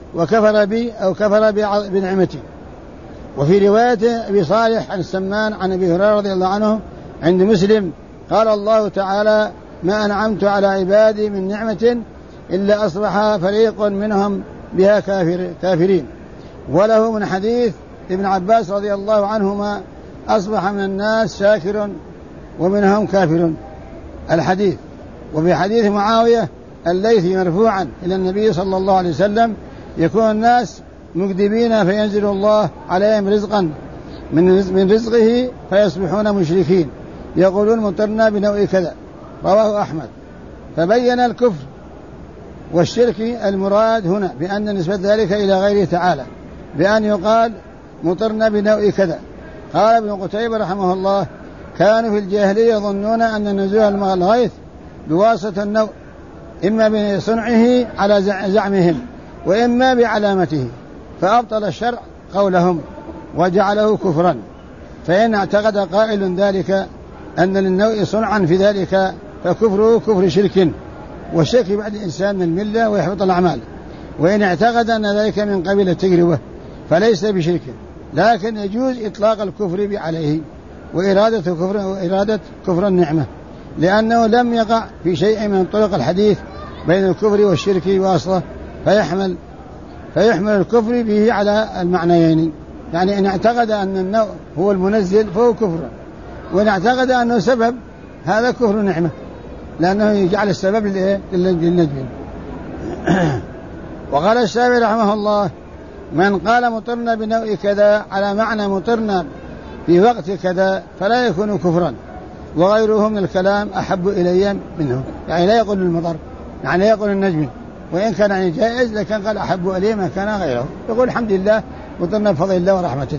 وكفر بي أو كفر بنعمتي. وفي رواية أبي صالح عن السمان عن أبي هريرة رضي الله عنه عند مسلم قال الله تعالى: ما أنعمت على عبادي من نعمة إلا أصبح فريق منهم بها كافرين. وله من حديث ابن عباس رضي الله عنهما: أصبح من الناس شاكر ومنهم كافر. الحديث. وفي حديث معاوية الليثي مرفوعا إلى النبي صلى الله عليه وسلم: يكون الناس مكذبين فينزل الله عليهم رزقا من رزقه فيصبحون مشركين يقولون مطرنا بنوع كذا. رواه أحمد. فبين الكفر والشرك المراد هنا بأن نسبة ذلك إلى غيره تعالى بأن يقال مطرنا بنوع كذا. قال ابن قتيبة رحمه الله: كانوا في الجاهلية يظنون أن نزول الغيث بواسطة النوع إما بصنعه على زعمهم وإما بعلامته، فأبطل الشرع قولهم وجعله كفرا. فإن اعتقد قائل ذلك أن للنوع صنعا في ذلك فكفره كفر شرك، والشرك بعد الإنسان من الملة ويحبط الأعمال. وإن اعتقد أن ذلك من قبيل التجربة فليس بشرك، لكن يجوز إطلاق الكفر عليه وإرادة كفر النعمة، لأنه لم يقع في شيء من طرق الحديث بين الكفر والشرك واسطة فيحمل الكفر به على المعنيين. يعني إن اعتقد أن النوع هو المنزل فهو كفر، وإن اعتقد أنه سبب هذا كفر نعمة، لأنه يجعل السبب للنجم. وقال الشافعي رحمه الله: من قال مطرنا بنوع كذا على معنى مطرنا في وقت كذا فلا يكون كفرا، وغيره من الكلام أحب إلي منه. يعني لا يقول المطر، يعني لا يقول النجم، وإن كان يعني جائز لكن قال أحب إلي ما كان غيره، يقول الحمد لله مطرنا بفضل الله ورحمته.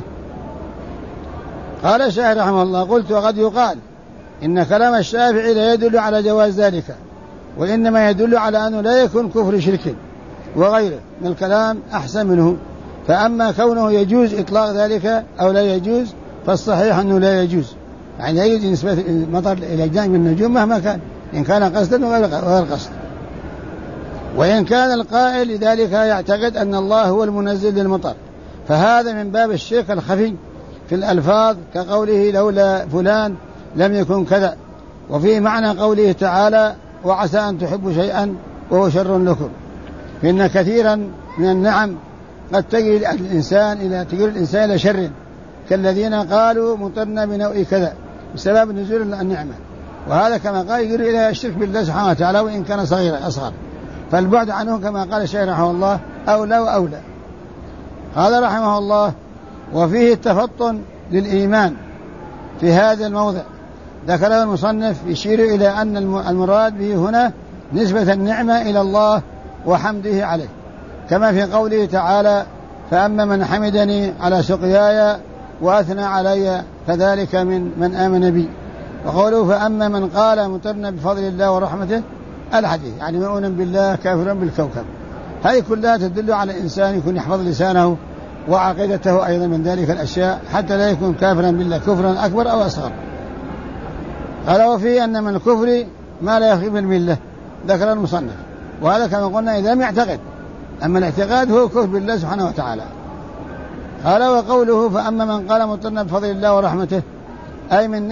قال الشافعي رحمه الله: قلت: وقد يقال إن كلام الشافعي لا يدل على جواز ذلك، وإنما يدل على أنه لا يكون كفر شرك، وغيره من الكلام أحسن منه. فأما كونه يجوز إطلاق ذلك أو لا يجوز فالصحيح أنه لا يجوز، يعني لا يجوز نسبة المطر إلى جانب النجوم مهما كان، إن كان قصدا وغير قصد. وإن كان القائل لذلك يعتقد أن الله هو المنزل للمطر فهذا من باب الشرك الخفي في الألفاظ، كقوله لولا فلان لم يكن كذا. وفي معنى قوله تعالى: وعسى أن تحبوا شيئا وهو شر لكم. فإن كثيرا من النعم قد تجري الإنسان إلى شر، كالذين قالوا مطرنا بنوع كذا بسبب نزول النعمة، وهذا كما قال يجري إلى الشرك بالله سبحانه وتعالى وإن كان أصغر، فالبعد عنه كما قال الشيخ رحمه الله أولى وأولى. قال رحمه الله: وفيه التفطن للإيمان في هذا الموضع. ذكره المصنف يشير إلى أن المراد به هنا نسبة النعمة إلى الله وحمده عليه، كما في قوله تعالى: فأما من حمدني على سقياي وأثنى علي فذلك من آمن بي. وقوله: فأما من قال مطرنا بفضل الله ورحمته، الحديث يعني مؤمنا بالله كافرا بالكوكب. هذه كلها تدل على الإنسان يكون يحفظ لسانه وعقيدته أيضا من ذلك الأشياء حتى لا يكون كافرا بالله كفرا أكبر أو أصغر. قال: وفيه أن من الكفر ما لا يخرب الملة، ذكر المصنف، وهذا كما قلنا إذا لم يعتقد، أما الاعتقاد هو كفر بالله سبحانه وتعالى. قال: وقوله فأما من قال مطرنا بفضل الله ورحمته، أي من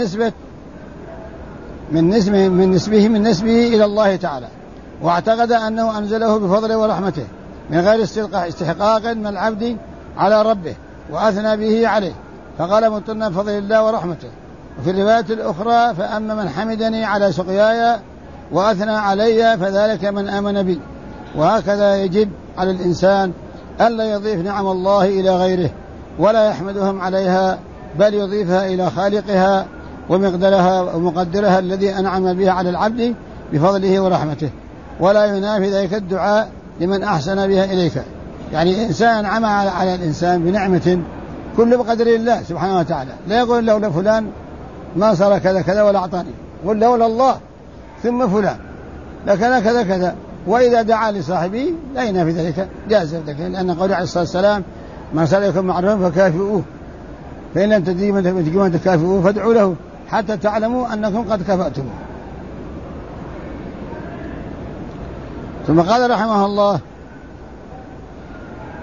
نسبه إلى الله تعالى، واعتقد أنه أنزله بفضله ورحمته من غير استحقاق من العبد على ربه، وأثنى به عليه فقال مطرنا بفضل الله ورحمته. وفي الرواية الأخرى: فأما من حمدني على سقياي وأثنى علي فذلك من آمن بي. وهكذا يجب على الإنسان ألا يضيف نعم الله إلى غيره ولا يحمدهم عليها، بل يضيفها إلى خالقها ومقدرها الذي أنعم بها على العبد بفضله ورحمته، ولا ينافي ذلك الدعاء لمن أحسن بها إليك. يعني إنسان أنعم على الإنسان بنعمة كل بقدر الله سبحانه وتعالى، لا يقول لولا فلان ما صار كذا كذا ولا أعطاني، قل لولا الله ثم فلان لكذا كذا كذا. وإذا دعا لصاحبه لا ينافي ذلك، جاز ذلك، لأن قوله عليه الصلاة والسلام: ما سألكم معروفا فكافئوه، فإن لم تجدوا من تكافئوه فادعوا له حتى تعلموا أنكم قد كفأتموه. ثم قال رحمه الله: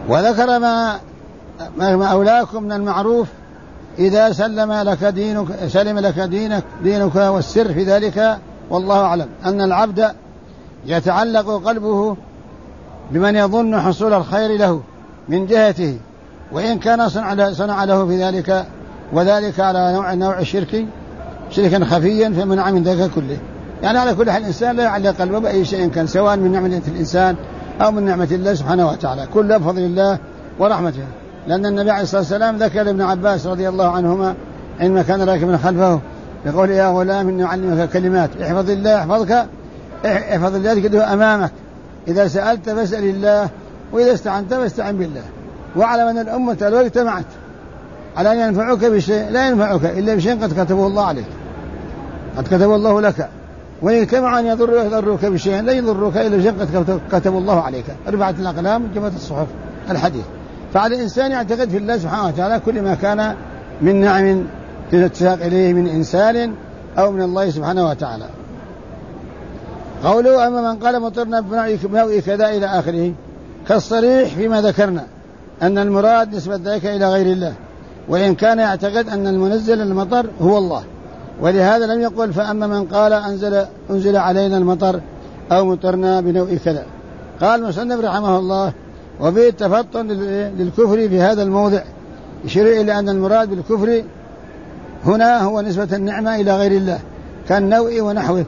وذكر ما أولاكم من المعروف إذا سلم لك دينك والسر في ذلك. والله أعلم أن العبد يتعلق قلبه بمن يظن حصول الخير له من جهته، وإن كان صنع له في ذلك، وذلك على نوع الشرك، شركا خفيا، فمنع من ذلك كله. يعني على كل حال الإنسان لا يعلق قلبه بأي شيء كان، سواء من نعمة الإنسان أو من نعمة الله سبحانه وتعالى، كل بفضل الله ورحمته. لأن النبي عليه الصلاة والسلام ذكر لابن عباس رضي الله عنهما عندما كان راكبا خلفه يقول: يا غلام إني أعلمك كلمات، احفظ الله يحفظك، احفظ الله تجده أمامك، إذا سألت فاسأل الله، وإذا استعنت فاستعن بالله. واعلم أن الأمة لو اجتمعت على أن ينفعوك بشيء لا ينفعك إلا بشيء قد كتبه الله عليك، قد كتبه الله لك، وإن اجتمعوا أن يضروك بشيء لا يضروك إلا بشيء قد كتبه الله عليك. رفعت الأقلام وجفت الصحف، الحديث. فعلى الإنسان يعتقد في الله سبحانه وتعالى كل ما كان من نعم تتساق إليه من إنسان أو من الله سبحانه وتعالى. قوله: أما من قال مطرنا بنوع كذا إلى آخره، كالصريح فيما ذكرنا أن المراد نسبة ذلك إلى غير الله، وإن كان يعتقد أن المنزل المطر هو الله، ولهذا لم يقل فأما من قال أنزل علينا المطر أو مطرنا بنوع كذا. قال المصنف رحمه الله: وبه التفطن للكفر في هذا الموضع، يشير إلى أن المراد بالكفر هنا هو نسبة النعمة إلى غير الله كالنوع ونحوه،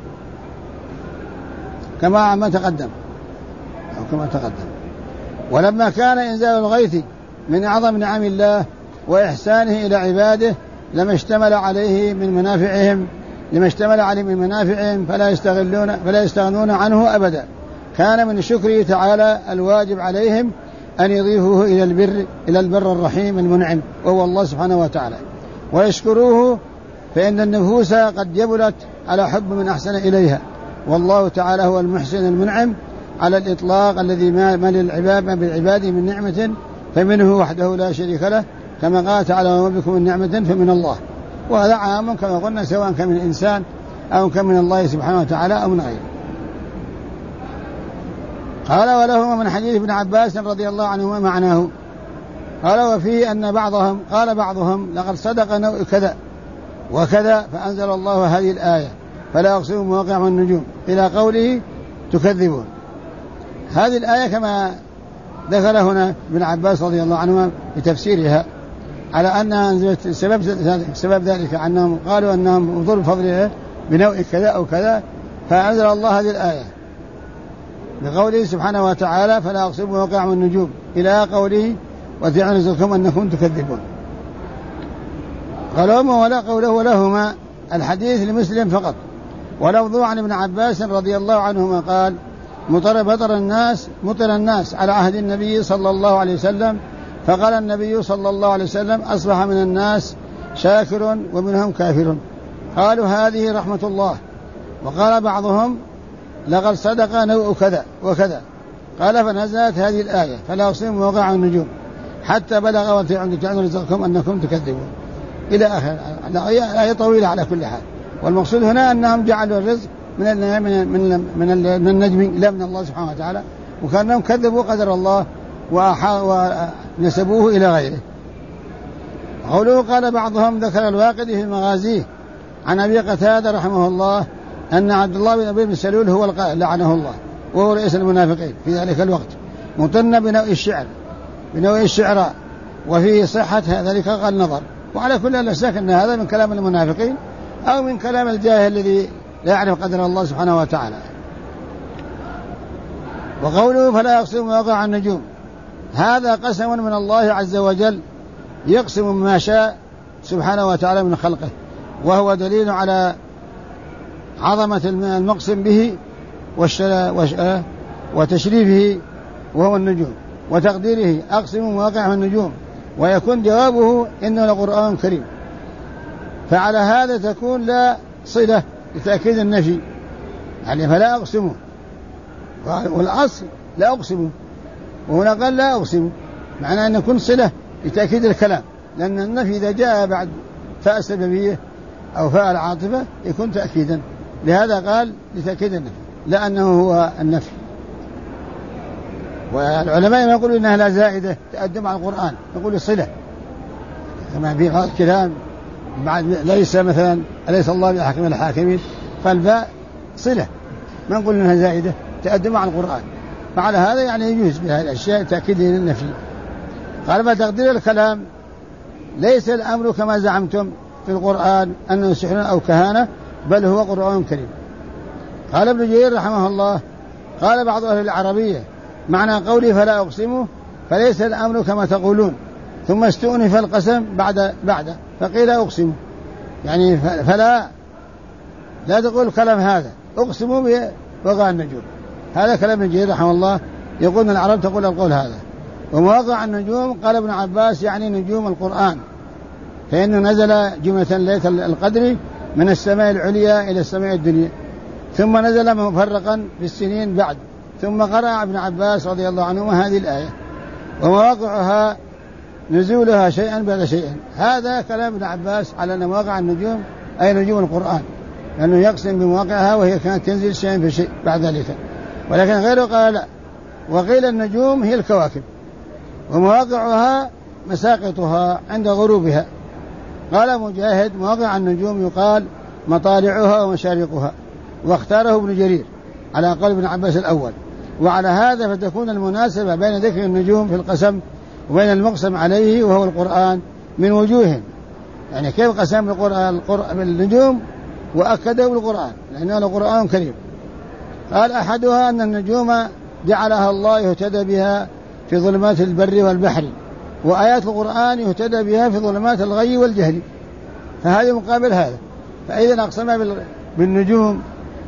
كما تقدم. ولما كان إنزال الغيث من أعظم نعم الله وإحسانه إلى عباده لما اشتمل عليه من منافعهم فلا يستغنون عنه أبدا. كان من شكره تعالى الواجب عليهم أن يضيفوه إلى البر الرحيم المنعم، وهو الله سبحانه وتعالى، ويشكروه، فإن النفوس قد جبلت على حب من أحسن إليها، والله تعالى هو المحسن المنعم على الإطلاق الذي ما بالعباد من نعمة فمنه وحده لا شريك له، كما قال تعالى: وما بكم من نعمة فمن الله. وهذا عام كما قلنا، سواء كان من إنسان أو كان من الله سبحانه وتعالى أو من غيره. قال: ولهما من حديث ابن عباس رضي الله عنهما معناه. قال: وفيه أن قال بعضهم لقد صدق نوع كذا وكذا، فأنزل الله هذه الآية: فلا أقسم بمواقع النجوم، إلى قوله: تكذبون. هذه الآية كما ذكر هنا ابن عباس رضي الله عنهما بتفسيرها على أنها أنزلت سبب ذلك أنهم قالوا أنهم ضرب فضله بنوع كذا أو كذا، فأنزل الله هذه الآية بقوله سبحانه وتعالى: فلا أقسم بمواقع النجوم، إلى قوله: وتعرزكم أنكم تكذبون. قالوا ولا قوله ولهما الحديث لمسلم فقط. ولفظ عن ابن عباس رضي الله عنهما قال: مطر الناس على عهد النبي صلى الله عليه وسلم، فقال النبي صلى الله عليه وسلم: أصبح من الناس شاكر ومنهم كافر. قالوا: هذه رحمة الله. وقال بعضهم: لقد صدق نوع كذا وكذا. قال: فنزلت هذه الآية: فلا أقسم بمواقع النجوم، حتى بلغ وتعن رزقكم أنكم تكذبون، إلى آخر. آية طويلة على كل حال. والمقصود هنا أنهم جعلوا الرزق من النجم إلى من الله سبحانه وتعالى، وكأنهم كذبوا قدر الله ونسبوه إلى غيره. قوله: قال بعضهم ذكر الواقدي في مغازيه عن أبي قتادة رحمه الله أن عبد الله بن أبي بن سلول هو القائل لعنه الله، وهو رئيس المنافقين في ذلك الوقت، مطن بنوع الشعراء، وفيه صحة ذلك قال نظر. وعلى كل لا شك أن هذا من كلام المنافقين أو من كلام الجاهل الذي لا يعرف قدر الله سبحانه وتعالى. وقوله: فلا يقسم بمواقع النجوم، هذا قسم من الله عز وجل يقسم ما شاء سبحانه وتعالى من خلقه، وهو دليل على عظمة المقسم به وتشريفه، وهو النجوم، وتقديره: أقسم مواقع النجوم، ويكون جوابه: إنه لقرآن كريم. فعلى هذا تكون لا صلة لتأكيد النفي، يعني فلا أقسم، والأصل لا أقسم، وهنا قال لا أقسم، معناه أن يكون صلة لتأكيد الكلام، لأن النفي إذا جاء بعد فاء السببية أو فاء العاطفة يكون تأكيدا، لهذا قال لتأكيد النفي، لأنه هو النفي. والعلماء يقولون إنها لا زائدة تقدم على القرآن، يقول صلة كما في بعض الكلام ليس مثلا أليس الله بأحكم الحاكمين، فالباء صلة ما نقول إنها زائدة تقدم على القرآن. فعلى هذا يعني يجوز بهذه الأشياء تأكيد للنفي. قال فتقدير الكلام ليس الأمر كما زعمتم في القرآن أنه سحر أو كهانة، بل هو قرآن كريم. قال ابن جرير رحمه الله قال بعض أهل العربية معنى قولي فلا أقسمه فليس الأمر كما تقولون، ثم استؤنف القسم بعد فقيل أقسمه، يعني فلا لا تقول كلام هذا أقسموا بوقع النجوم. هذا كلام ابن جرير رحمه الله، يقول العرب تقول القول هذا. ومواقع النجوم قال ابن عباس يعني نجوم القرآن، فإنه نزل جملة ليلة القدر من السماء العليا إلى السماء الدنيا، ثم نزل مفرقا في السنين بعد، ثم قرأ ابن عباس رضي الله عنهما هذه الآية. ومواقعها نزولها شيئا بعد شيء. هذا كلام ابن عباس على أن مواقع النجوم أي نجوم القرآن، لأنه يقسم بمواقعها وهي كانت تنزل شيئا في شيء بعد ذلك. ولكن غيره قال لا، وقيل النجوم هي الكواكب ومواقعها مساقطها عند غروبها. قال مجاهد مواقع النجوم يقال مطالعها ومشارقها، واختاره ابن جرير على قول ابن عباس الأول. وعلى هذا فتكون المناسبة بين ذكر النجوم في القسم وبين المقسم عليه وهو القرآن من وجوه. يعني كيف قسم بالنجوم وأكده بالقرآن لأنه القرآن كريم. قال أحدها أن النجوم جعلها الله يهتدى بها في ظلمات البر والبحر، وآيات القرآن يهتدى بها في ظلمات الغي والجهل، فهذا مقابل هذا. فإذا أقسم بالنجوم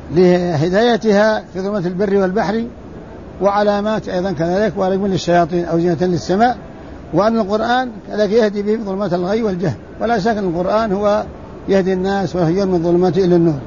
لهدايتها في ظلمات البر والبحر، وعلامات أيضا كذلك، ورجم للشياطين أو زينة للسماء، وأن القرآن كذلك يهدي به في ظلمات الغي والجهل. ولا شك أن القرآن هو يهدي الناس ويخرج من الظلمات إلى النور.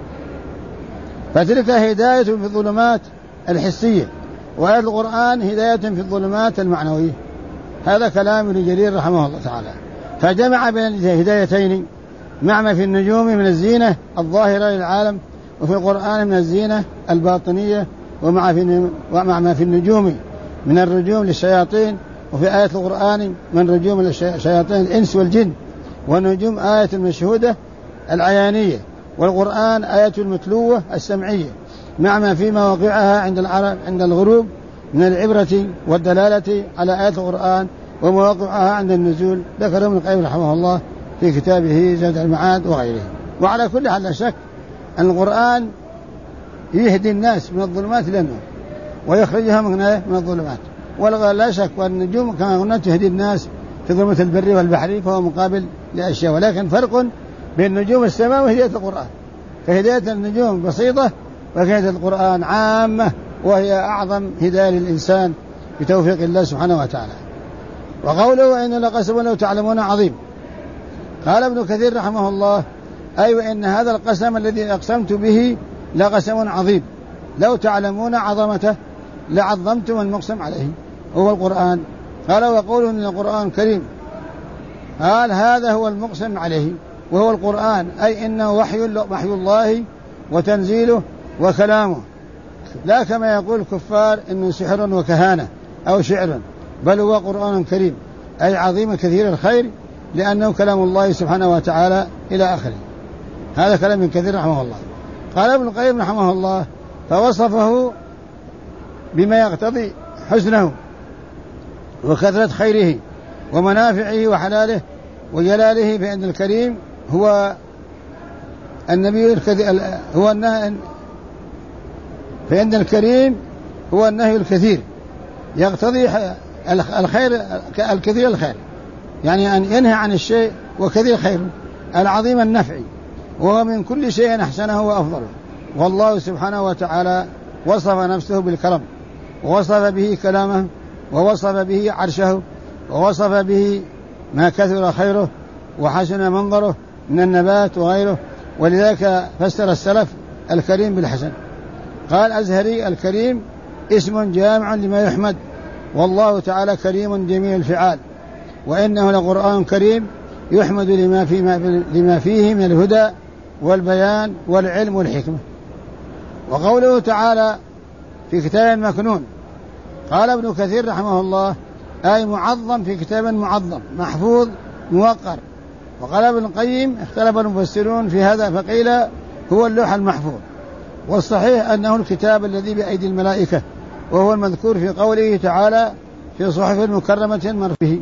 فتلك هداية في الظلمات الحسية، وآيات القرآن هداية في الظلمات المعنوية. هذا كلام ابن جرير رحمه الله تعالى. فجمع بين الهدايتين مع ما في النجوم من الزينة الظاهرة للعالم، وفي القرآن من الزينة الباطنية، ومع ما في النجوم من الرجوم للشياطين، وفي آية القرآن من رجوم للشياطين الإنس والجن. والنجوم آية المشهودة العيانية، والقرآن آية المتلوة السمعية، مع ما في مواقعها عند العرب عند الغروب من العبرة والدلالة على آيات القرآن، ومواقعها عند النزول. ذكر ابن القيم رحمه الله في كتابه زاد المعاد وغيره. وعلى كل حال لا شك أن القرآن يهدي الناس من الظلمات إلى النور ويخرجها من الظلمات. ولا شك وأن النجوم كما قلنا تهدي الناس في ظلمة البر والبحر، فهو مقابل لأشياء. ولكن فرق بين نجوم السماء وهداية القرآن، فهداية النجوم بسيطة وهداية القرآن عامة، وهي أعظم هداية للإنسان بتوفيق الله سبحانه وتعالى. وقوله وإن لقسم لو تعلمون عظيم. قال ابن كثير رحمه الله أي وإن هذا القسم الذي أقسمت به لقسم عظيم، لو تعلمون عظمته لعظمتم المقسم عليه هو القرآن. قال وقوله إن القرآن كريم، قال هذا هو المقسم عليه وهو القرآن، أي إنه وحي الله وتنزيله وكلامه، لا كما يقول الكفار إنه سحر وكهانة أو شعر، بل هو قرآن كريم أي عظيم كثير الخير، لأنه كلام الله سبحانه وتعالى إلى آخره. هذا كلام ابن كثير رحمه الله. قال ابن القيم رحمه الله فوصفه بما يقتضي حسنه وكثرة خيره ومنافعه وحلاله وجلاله، فإن الكريم هو النبي هو النهي، فإن الكريم هو النهي الكثير يقتضي الخير الكثير الخير، يعني أن ينهى عن الشيء وكثير خير العظيم النفع، وهو من كل شيء أحسنه وأفضله. والله سبحانه وتعالى وصف نفسه بالكرم، ووصف به كلامه، ووصف به عرشه، ووصف به ما كثر خيره وحسن منظره من النبات وغيره. ولذلك فسر السلف الكريم بالحسن. قال أزهري الكريم اسم جامع لما يحمد، والله تعالى كريم جميل الفعال، وإنه لقرآن كريم يحمد لما فيه من الهدى والبيان والعلم والحكمة. وقوله تعالى في كتاب مكنون قال ابن كثير رحمه الله أي معظم في كتاب معظم محفوظ موقر. وقال ابن القيم اختلف المفسرون في هذا فقيل هو اللوح المحفوظ، والصحيح أنه الكتاب الذي بأيدي الملائكة، وهو المذكور في قوله تعالى في صحف مكرمة مرفوعة.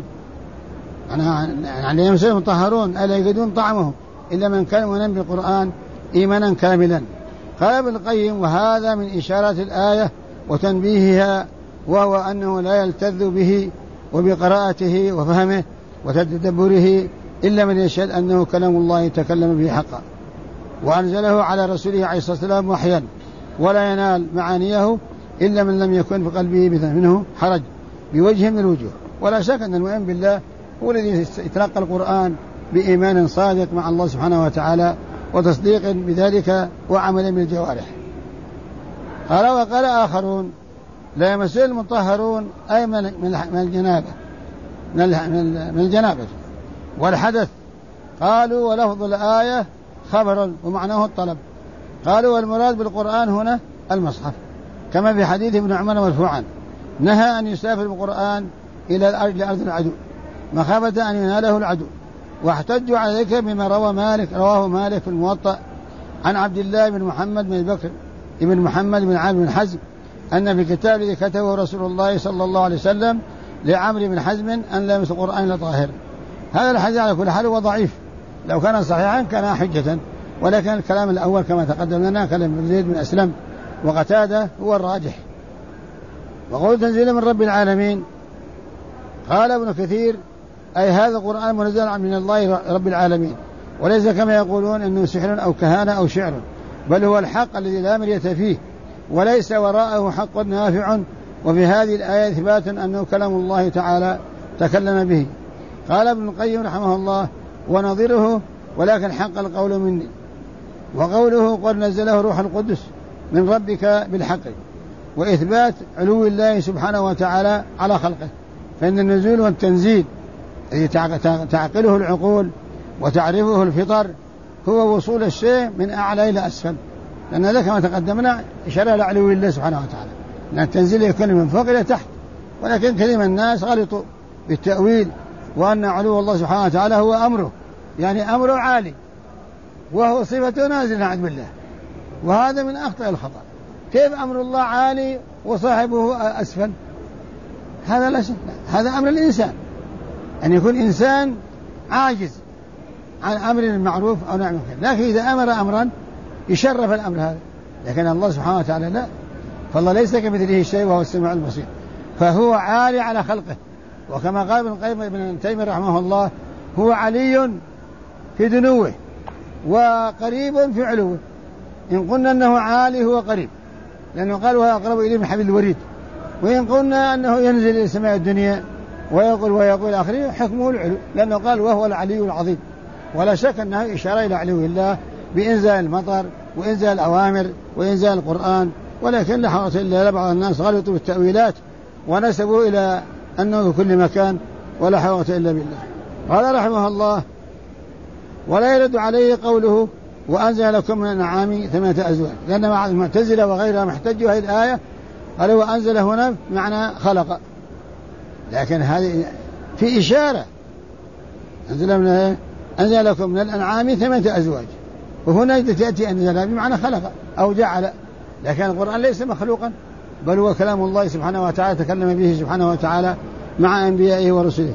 يعني يمسه المطهرون ألا يجدون طعمه إلا من كان مؤمنا بالقرآن إيمانا كاملا. قال ابن القيم وهذا من إشارات الآية وتنبيهها، وهو أنه لا يلتذ به وبقراءته وفهمه وتدبره إلا من يشهد أنه كلام الله تكلم به حقا، وأنزله على رسوله عليه الصلاة والسلام وحيا، ولا ينال معانيه إلا من لم يكن في قلبه منه حرج بوجه من الوجوه. ولا شك أن المؤمن بالله هو الذي يتلقى القرآن بإيمان صادق مع الله سبحانه وتعالى وتصديق بذلك وعمل بالجوارح. قال وقال آخرون لا يمسه المطهرون أي من الجنابة والحدث. قالوا ولفظ الآية خبر ومعناه الطلب. قالوا والمراد بالقرآن هنا المصحف، كما في حديث ابن عمر مرفوعا نهى أن يسافر بالقرآن إلى لأرض العدو مخافة أن يناله العدو. واحتجوا على ذلك بما رواه مالك في الموطأ عن عبد الله بن محمد بن بكر بن محمد بن عامر بن حزم أن في الكتاب الذي كتبه رسول الله صلى الله عليه وسلم لعمرو بن حزم أن لا يمس القرآن لطاهر. هذا الحديث على كل حال هو ضعيف، لو كان صحيحا كان حجة، ولكن الكلام الأول كما تقدم لنا كلام زيد بن أسلم وقتادة هو الراجح. وقول تنزيل من رب العالمين قال ابن كثير أي هذا القرآن منزل من الله رب العالمين، وليس كما يقولون أنه سحر أو كهانة أو شعر، بل هو الحق الذي لا مرية فيه وليس وراءه حق نافع. وفي هذه الآية إثبات أنه كلام الله تعالى تكلم به. قال ابن القيم رحمه الله ونظيره ولكن حق القول مني. وقوله قد نزله روح القدس من ربك بالحق، وإثبات علو الله سبحانه وتعالى على خلقه، فإن النزول والتنزيل الذي تعقله العقول وتعرفه الفطر هو وصول الشيء من أعلى إلى أسفل، لأن ذلك كما تقدمنا إشارة إلى علو الله سبحانه وتعالى، لأن التنزيل يكون من فوق إلى تحت، ولكن كثير من الناس غلطوا بالتأويل وأن علو الله سبحانه وتعالى هو أمره، يعني أمره عالي وهو صفة نازلة عن بالله، وهذا من أخطاء الخطأ. كيف أمر الله عالي وصاحبه أسفل؟ هذا لا شك، هذا أمر الإنسان أن يكون إنسان عاجز عن أمر المعروف أو نعم الخير، لكن إذا أمر أمرا يشرف الأمر هذا، لكن الله سبحانه وتعالى لا، فالله ليس كمثله شيء وهو السميع البصير، فهو عالي على خلقه. وكما قال ابن القيم ابن تيمية رحمه الله هو علي في دنوه وقريب في علوه. إن قلنا أنه عالي هو قريب لأنه قال وهو أقرب إليه من حبل الوريد، وإن قلنا أنه ينزل إلى سماء الدنيا ويقول آخرين حكمه العلو، لأنه قال وهو العلي العظيم. ولا شك أنه إشارة إلى علو الله بإنزال المطر وإنزال الأوامر وإنزال القرآن، ولكن لا حول إلا بعض الناس غلطوا بالتأويلات ونسبوا إلى أنه في كل مكان، ولا حول إلا بالله. قال رحمه الله ولا يرد عليه قوله وأنزل لكم من الأنعام 8 أزواج، لأن مع المعتزلة وغيرها محتجوا هذه الآية قالوا وأنزل هنا معنى خلق، لكن هذه في إشارة أنزل لكم من الأنعام 8 أزواج، وهنا تأتي أنزل بمعنى خلق أو جعل، لكن القرآن ليس مخلوقا بل هو كلام الله سبحانه وتعالى تكلم به سبحانه وتعالى مع أنبيائه ورسله.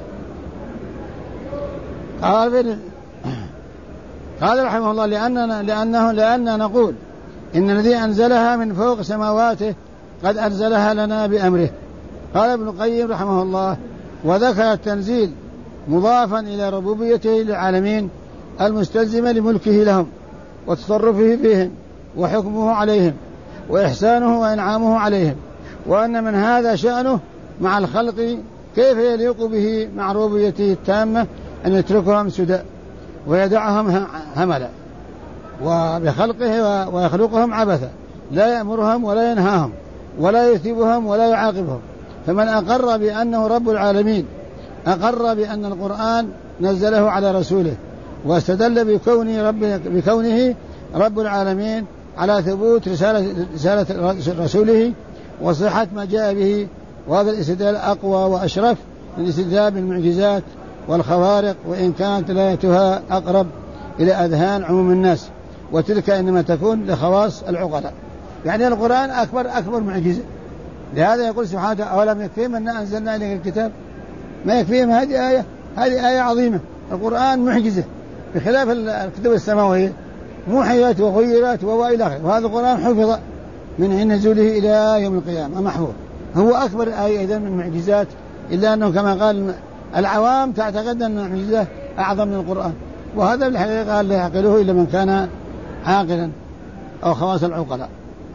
قال رحمه الله لأننا نقول إن الذي أنزلها من فوق سماواته قد أنزلها لنا بأمره. قال ابن القيم رحمه الله وذكر التنزيل مضافا إلى ربوبيته للعالمين المستلزمة لملكه لهم وتصرفه فيهم وحكمه عليهم وإحسانه وإنعامه عليهم، وأن من هذا شأنه مع الخلق كيف يليق به مع ربوبيته التامة أن يتركهم سدى ويدعهم هملا وبخلقه ويخلقهم عبثا لا يأمرهم ولا ينهاهم ولا يثيبهم ولا يعاقبهم. فمن أقر بأنه رب العالمين أقر بأن القرآن نزله على رسوله واستدل بكونه رب العالمين على ثبوت رسالة رسوله وصحة ما جاء به وهذا الاستدلال أقوى وأشرف من الاستدلال بالمعجزات والخوارق، وإن كانت دلالتها أقرب إلى أذهان عموم الناس، وتلك إنما تكون لخواص العقلاء. يعني القرآن أكبر معجزة، لهذا يقول سبحانه وتعالى: أولم يكفيهم أن أنزلنا إليك الكتاب؟ ما يكفيهم هذه آية عظيمة. القرآن معجزة بخلاف الكتب السماوية موحيات وغيرات وإلى آخره، وهذا القرآن حفظ من حين نزوله إلى يوم القيامة محفوظ، هو أكبر آية إذن من المعجزات، إلا أنه كما قال العوام تعتقد أن المعجزة أعظم من القرآن، وهذا بالحقيقة لا يعقله إلا من كان عاقلا أو خواص العقلاء.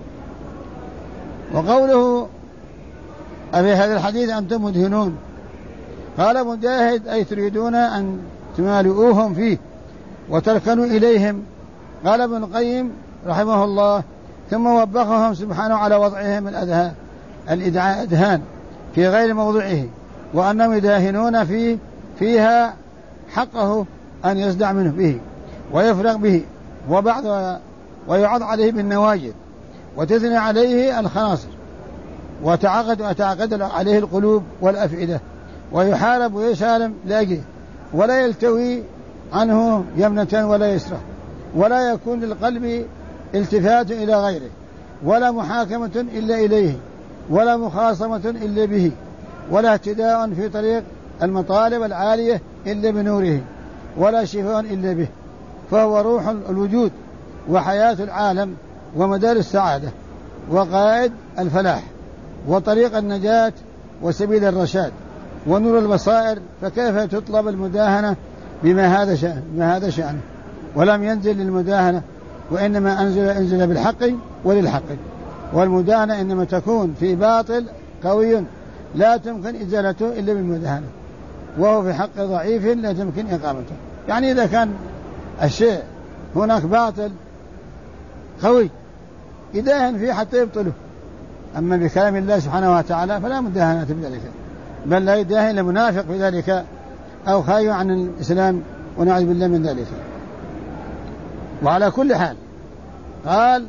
وقوله أبي هذا الحديث أنتم مدهنون، قال مجاهد: أي تريدون أن تمالئوهم فيه وتركنوا إليهم. قال ابن القيم رحمه الله: ثم وبخهم سبحانه على وضعهم الأذهان في غير موضعه، وأنهم يداهنون فيها حقه أن يصدع منه به ويفرغ به ويعض عليه بالنواجذ، وتثني عليه الخناصر، وتعقد عليه القلوب والأفئدة، ويحارب ويسالم لأجله، ولا يلتوي عنه يمنة ولا يسرى، ولا يكون للقلب التفات إلى غيره، ولا محاكمة إلا إليه، ولا مخاصمة إلا به، ولا اهتداء في طريق المطالب العالية إلا بنوره، ولا شفاء إلا به، فهو روح الوجود وحياة العالم ومدار السعادة وقائد الفلاح وطريق النجاة وسبيل الرشاد ونور البصائر. فكيف تطلب المداهنة بما هذا شأنه؟ ولم ينزل للمداهنة، وإنما انزل بالحق وللحق، والمداهنة إنما تكون في باطل قوي لا تمكن إزالته إلا بالمداهنة، وهو في حق ضعيف لا تمكن إقامته. يعني إذا كان الشيء هناك باطل قوي يداهن فيه حتى يبطله، أما بكلام الله سبحانه وتعالى فلا مداهنة بذلك، بل لا يداهن لمنافق بذلك أو خايف عن الإسلام ونعوذ بالله من ذلك. وعلى كل حال قال: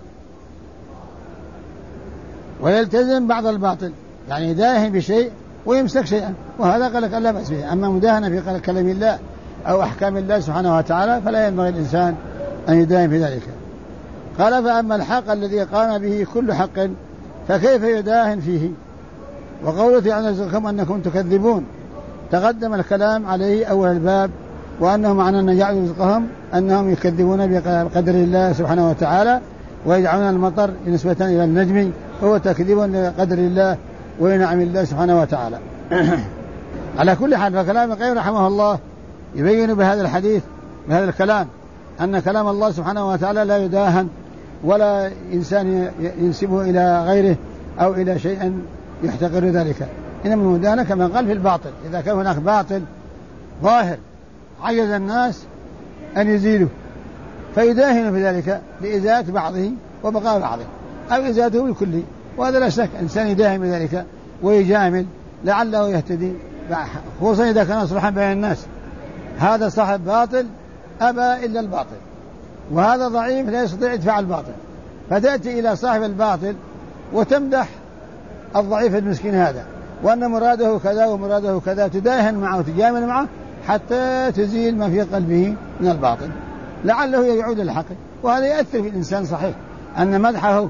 ويلتزم بعض الباطل، يعني يداهن بشيء ويمسك شيئا، وهذا قال لك لا بأس به. أما مداهنة في كلام الله أو أحكام الله سبحانه وتعالى فلا ينبغي الإنسان أن يداهن في ذلك. قال: فأما الحق الذي قام به كل حق فكيف يداهن فيه؟ وقوله تعالى: يعظكم أنكم تكذبون، تقدم الكلام عليه أول الباب، وأنه معنى أن يجعل رزقهم أنهم يكذبون بقدر الله سبحانه وتعالى، ويجعلون المطر نسبة إلى النجم، هو تكذيب لقدر الله ونعم الله سبحانه وتعالى. على كل حال فكلام القيم رحمه الله يبين بهذا الحديث بهذا الكلام أن كلام الله سبحانه وتعالى لا يداهن، ولا إنسان ينسبه إلى غيره أو إلى شيء يحتقر ذلك، إنما المداهنة كما قال في الباطل. إذا كان هناك باطل ظاهر عجز الناس أن يزيلوا فيداهن في ذلك لإزالة بعضه وبقاء بعضه أو إزالته بالكلي، وهذا لا شك إنسان يداهن بذلك ويجامل لعله يهتدي، خصوصا إذا كان صلحا بين الناس. هذا صاحب باطل أبى إلا الباطل، وهذا ضعيف لا يستطيع يدفع الباطل، فتأتي إلى صاحب الباطل وتمدح الضعيف المسكين هذا وأن مراده كذا ومراده كذا، تداهن معه وتجامل معه حتى تزيل ما في قلبه من الباطل لعله يعود للحق. وهذا يأثر في الإنسان صحيح، أن مدحه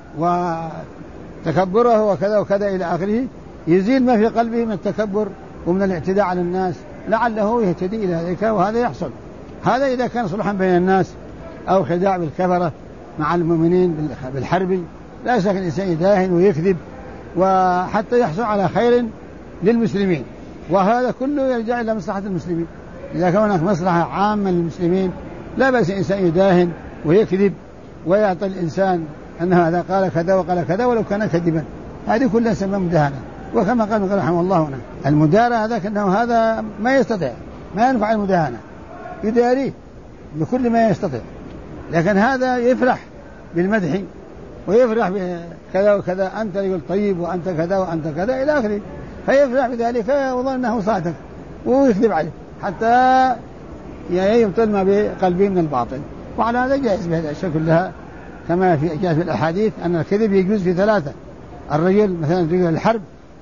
وتكبره وكذا وكذا إلى آخره يزيل ما في قلبه من التكبر ومن الاعتداء على الناس لعله يهتدي إلى ذلك، وهذا يحصل. هذا إذا كان صلحا بين الناس أو خداع بالكفرة مع المؤمنين بالحرب، لا شك الإنسان يداهن ويكذب وحتى يحصل على خير للمسلمين، وهذا كله يرجع إلى مصلحة المسلمين. إذا كان هناك مصلحة عامة للمسلمين لا بأس الإنسان يداهن ويكذب ويعطي الإنسان أن هذا قال كذا وقال كذا ولو كان كذبا، هذه كلها سمى مداهنة. وكما قال رحمه الله هنا المدارة هذا أنه هذا ما يستطيع، ما ينفع المداهنة، يداريه بكل ما يستطيع، لكن هذا يفرح بالمدح ويفرح بكذا وكذا، أنت رجل طيب وأنت كذا وأنت كذا إلى آخره، فيفرح بذلك ويظن أنه صادق ويكذب عليه حتى يبطل ما بقلبه من الباطل. وعلى هذا جائز بهذا الأشياء كلها كما جاء في الأحاديث أن الكذب يجوز في ثلاثة: الرجل مثلا رجل الحرب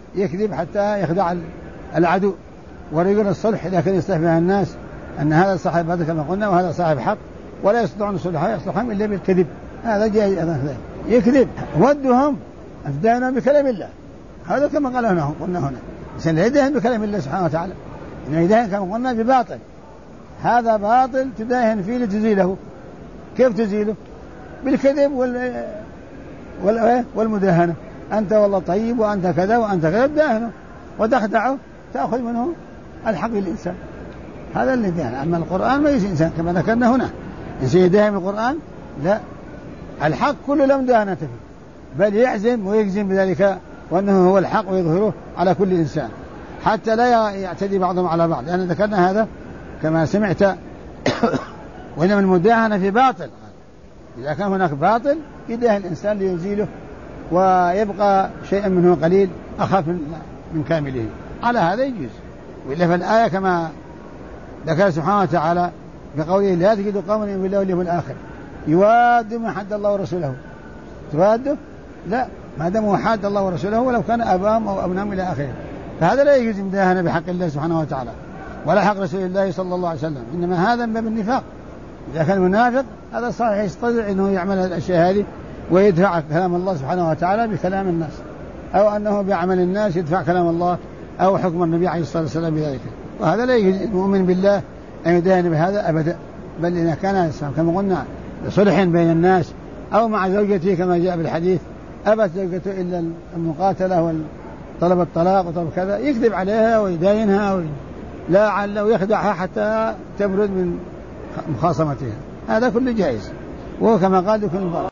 يكذب حتى يخدع العدو. ورجل الصلح إذا كان يصلح بها الناس أن هذا صاحب هذا كما قلنا وهذا صاحب حق ولا يستطيعون يصلحهم إلا بالكذب، هذا جاي يكذب. ودهم أفدانا بكلام الله، هذا كما قلنا هنا إنسان لا يدهن بكلام الله سبحانه وتعالى، إنه يدهن كما قلنا بباطل، هذا باطل تداهن فيه لتزيله. كيف تزيله؟ بالكذب والمداهنة. أنت والله طيب وأنت كذا وأنت كذا، تداهنه وتخدعه تأخذ منه الحق للإنسان، هذا اللي داهن. أما القرآن ما يجي إنسان كما ذكرنا هنا إنسان يداهن القرآن، لا، الحق كله لا مداهنة فيه، بل يعزم ويجزم بذلك وأنه هو الحق ويظهره على كل إنسان حتى لا يعتدي بعضهم على بعض، لأن ذكرنا هذا كما سمعت. وإنما المداهنة في باطل، إذا كان هناك باطل يداهن الإنسان ليزيله ويبقى شيئا منه قليل أخف من كامله، على هذا يجوز. وإلا فالآية كما ذكر سبحانه وتعالى بقوله لا تجد قوما يؤمنون بالله واليوم الآخر يواد من حد الله ورسوله، تواده؟ لا، ما دام حاد الله ورسوله ولو كان أباهم أو أبنائهم إلى آخره، فهذا لا يجوز مداهنة بحق الله سبحانه وتعالى ولا حق رسول الله صلى الله عليه وسلم، إنما هذا من باب النفاق. إذا كان منافق هذا صحيح يستطيع أنه يعمل الأشياء هذه ويدفع كلام الله سبحانه وتعالى بكلام الناس، أو أنه بعمل الناس يدفع كلام الله أو حكم النبي عليه الصلاة والسلام بذلك، وهذا لا يجوز المؤمن بالله أن يداهن بهذا أبدا. بل إذا كان كما قلنا بصلح بين الناس أو مع زوجته كما جاء بالحديث أبت زوجته إلا المقاتلة وطلب الطلاق وطلب كذا، يكذب عليها ويداينها لعله يخدعها حتى تبرد من مخاصمتها، هذا كله جائز، وهو كما قال لكل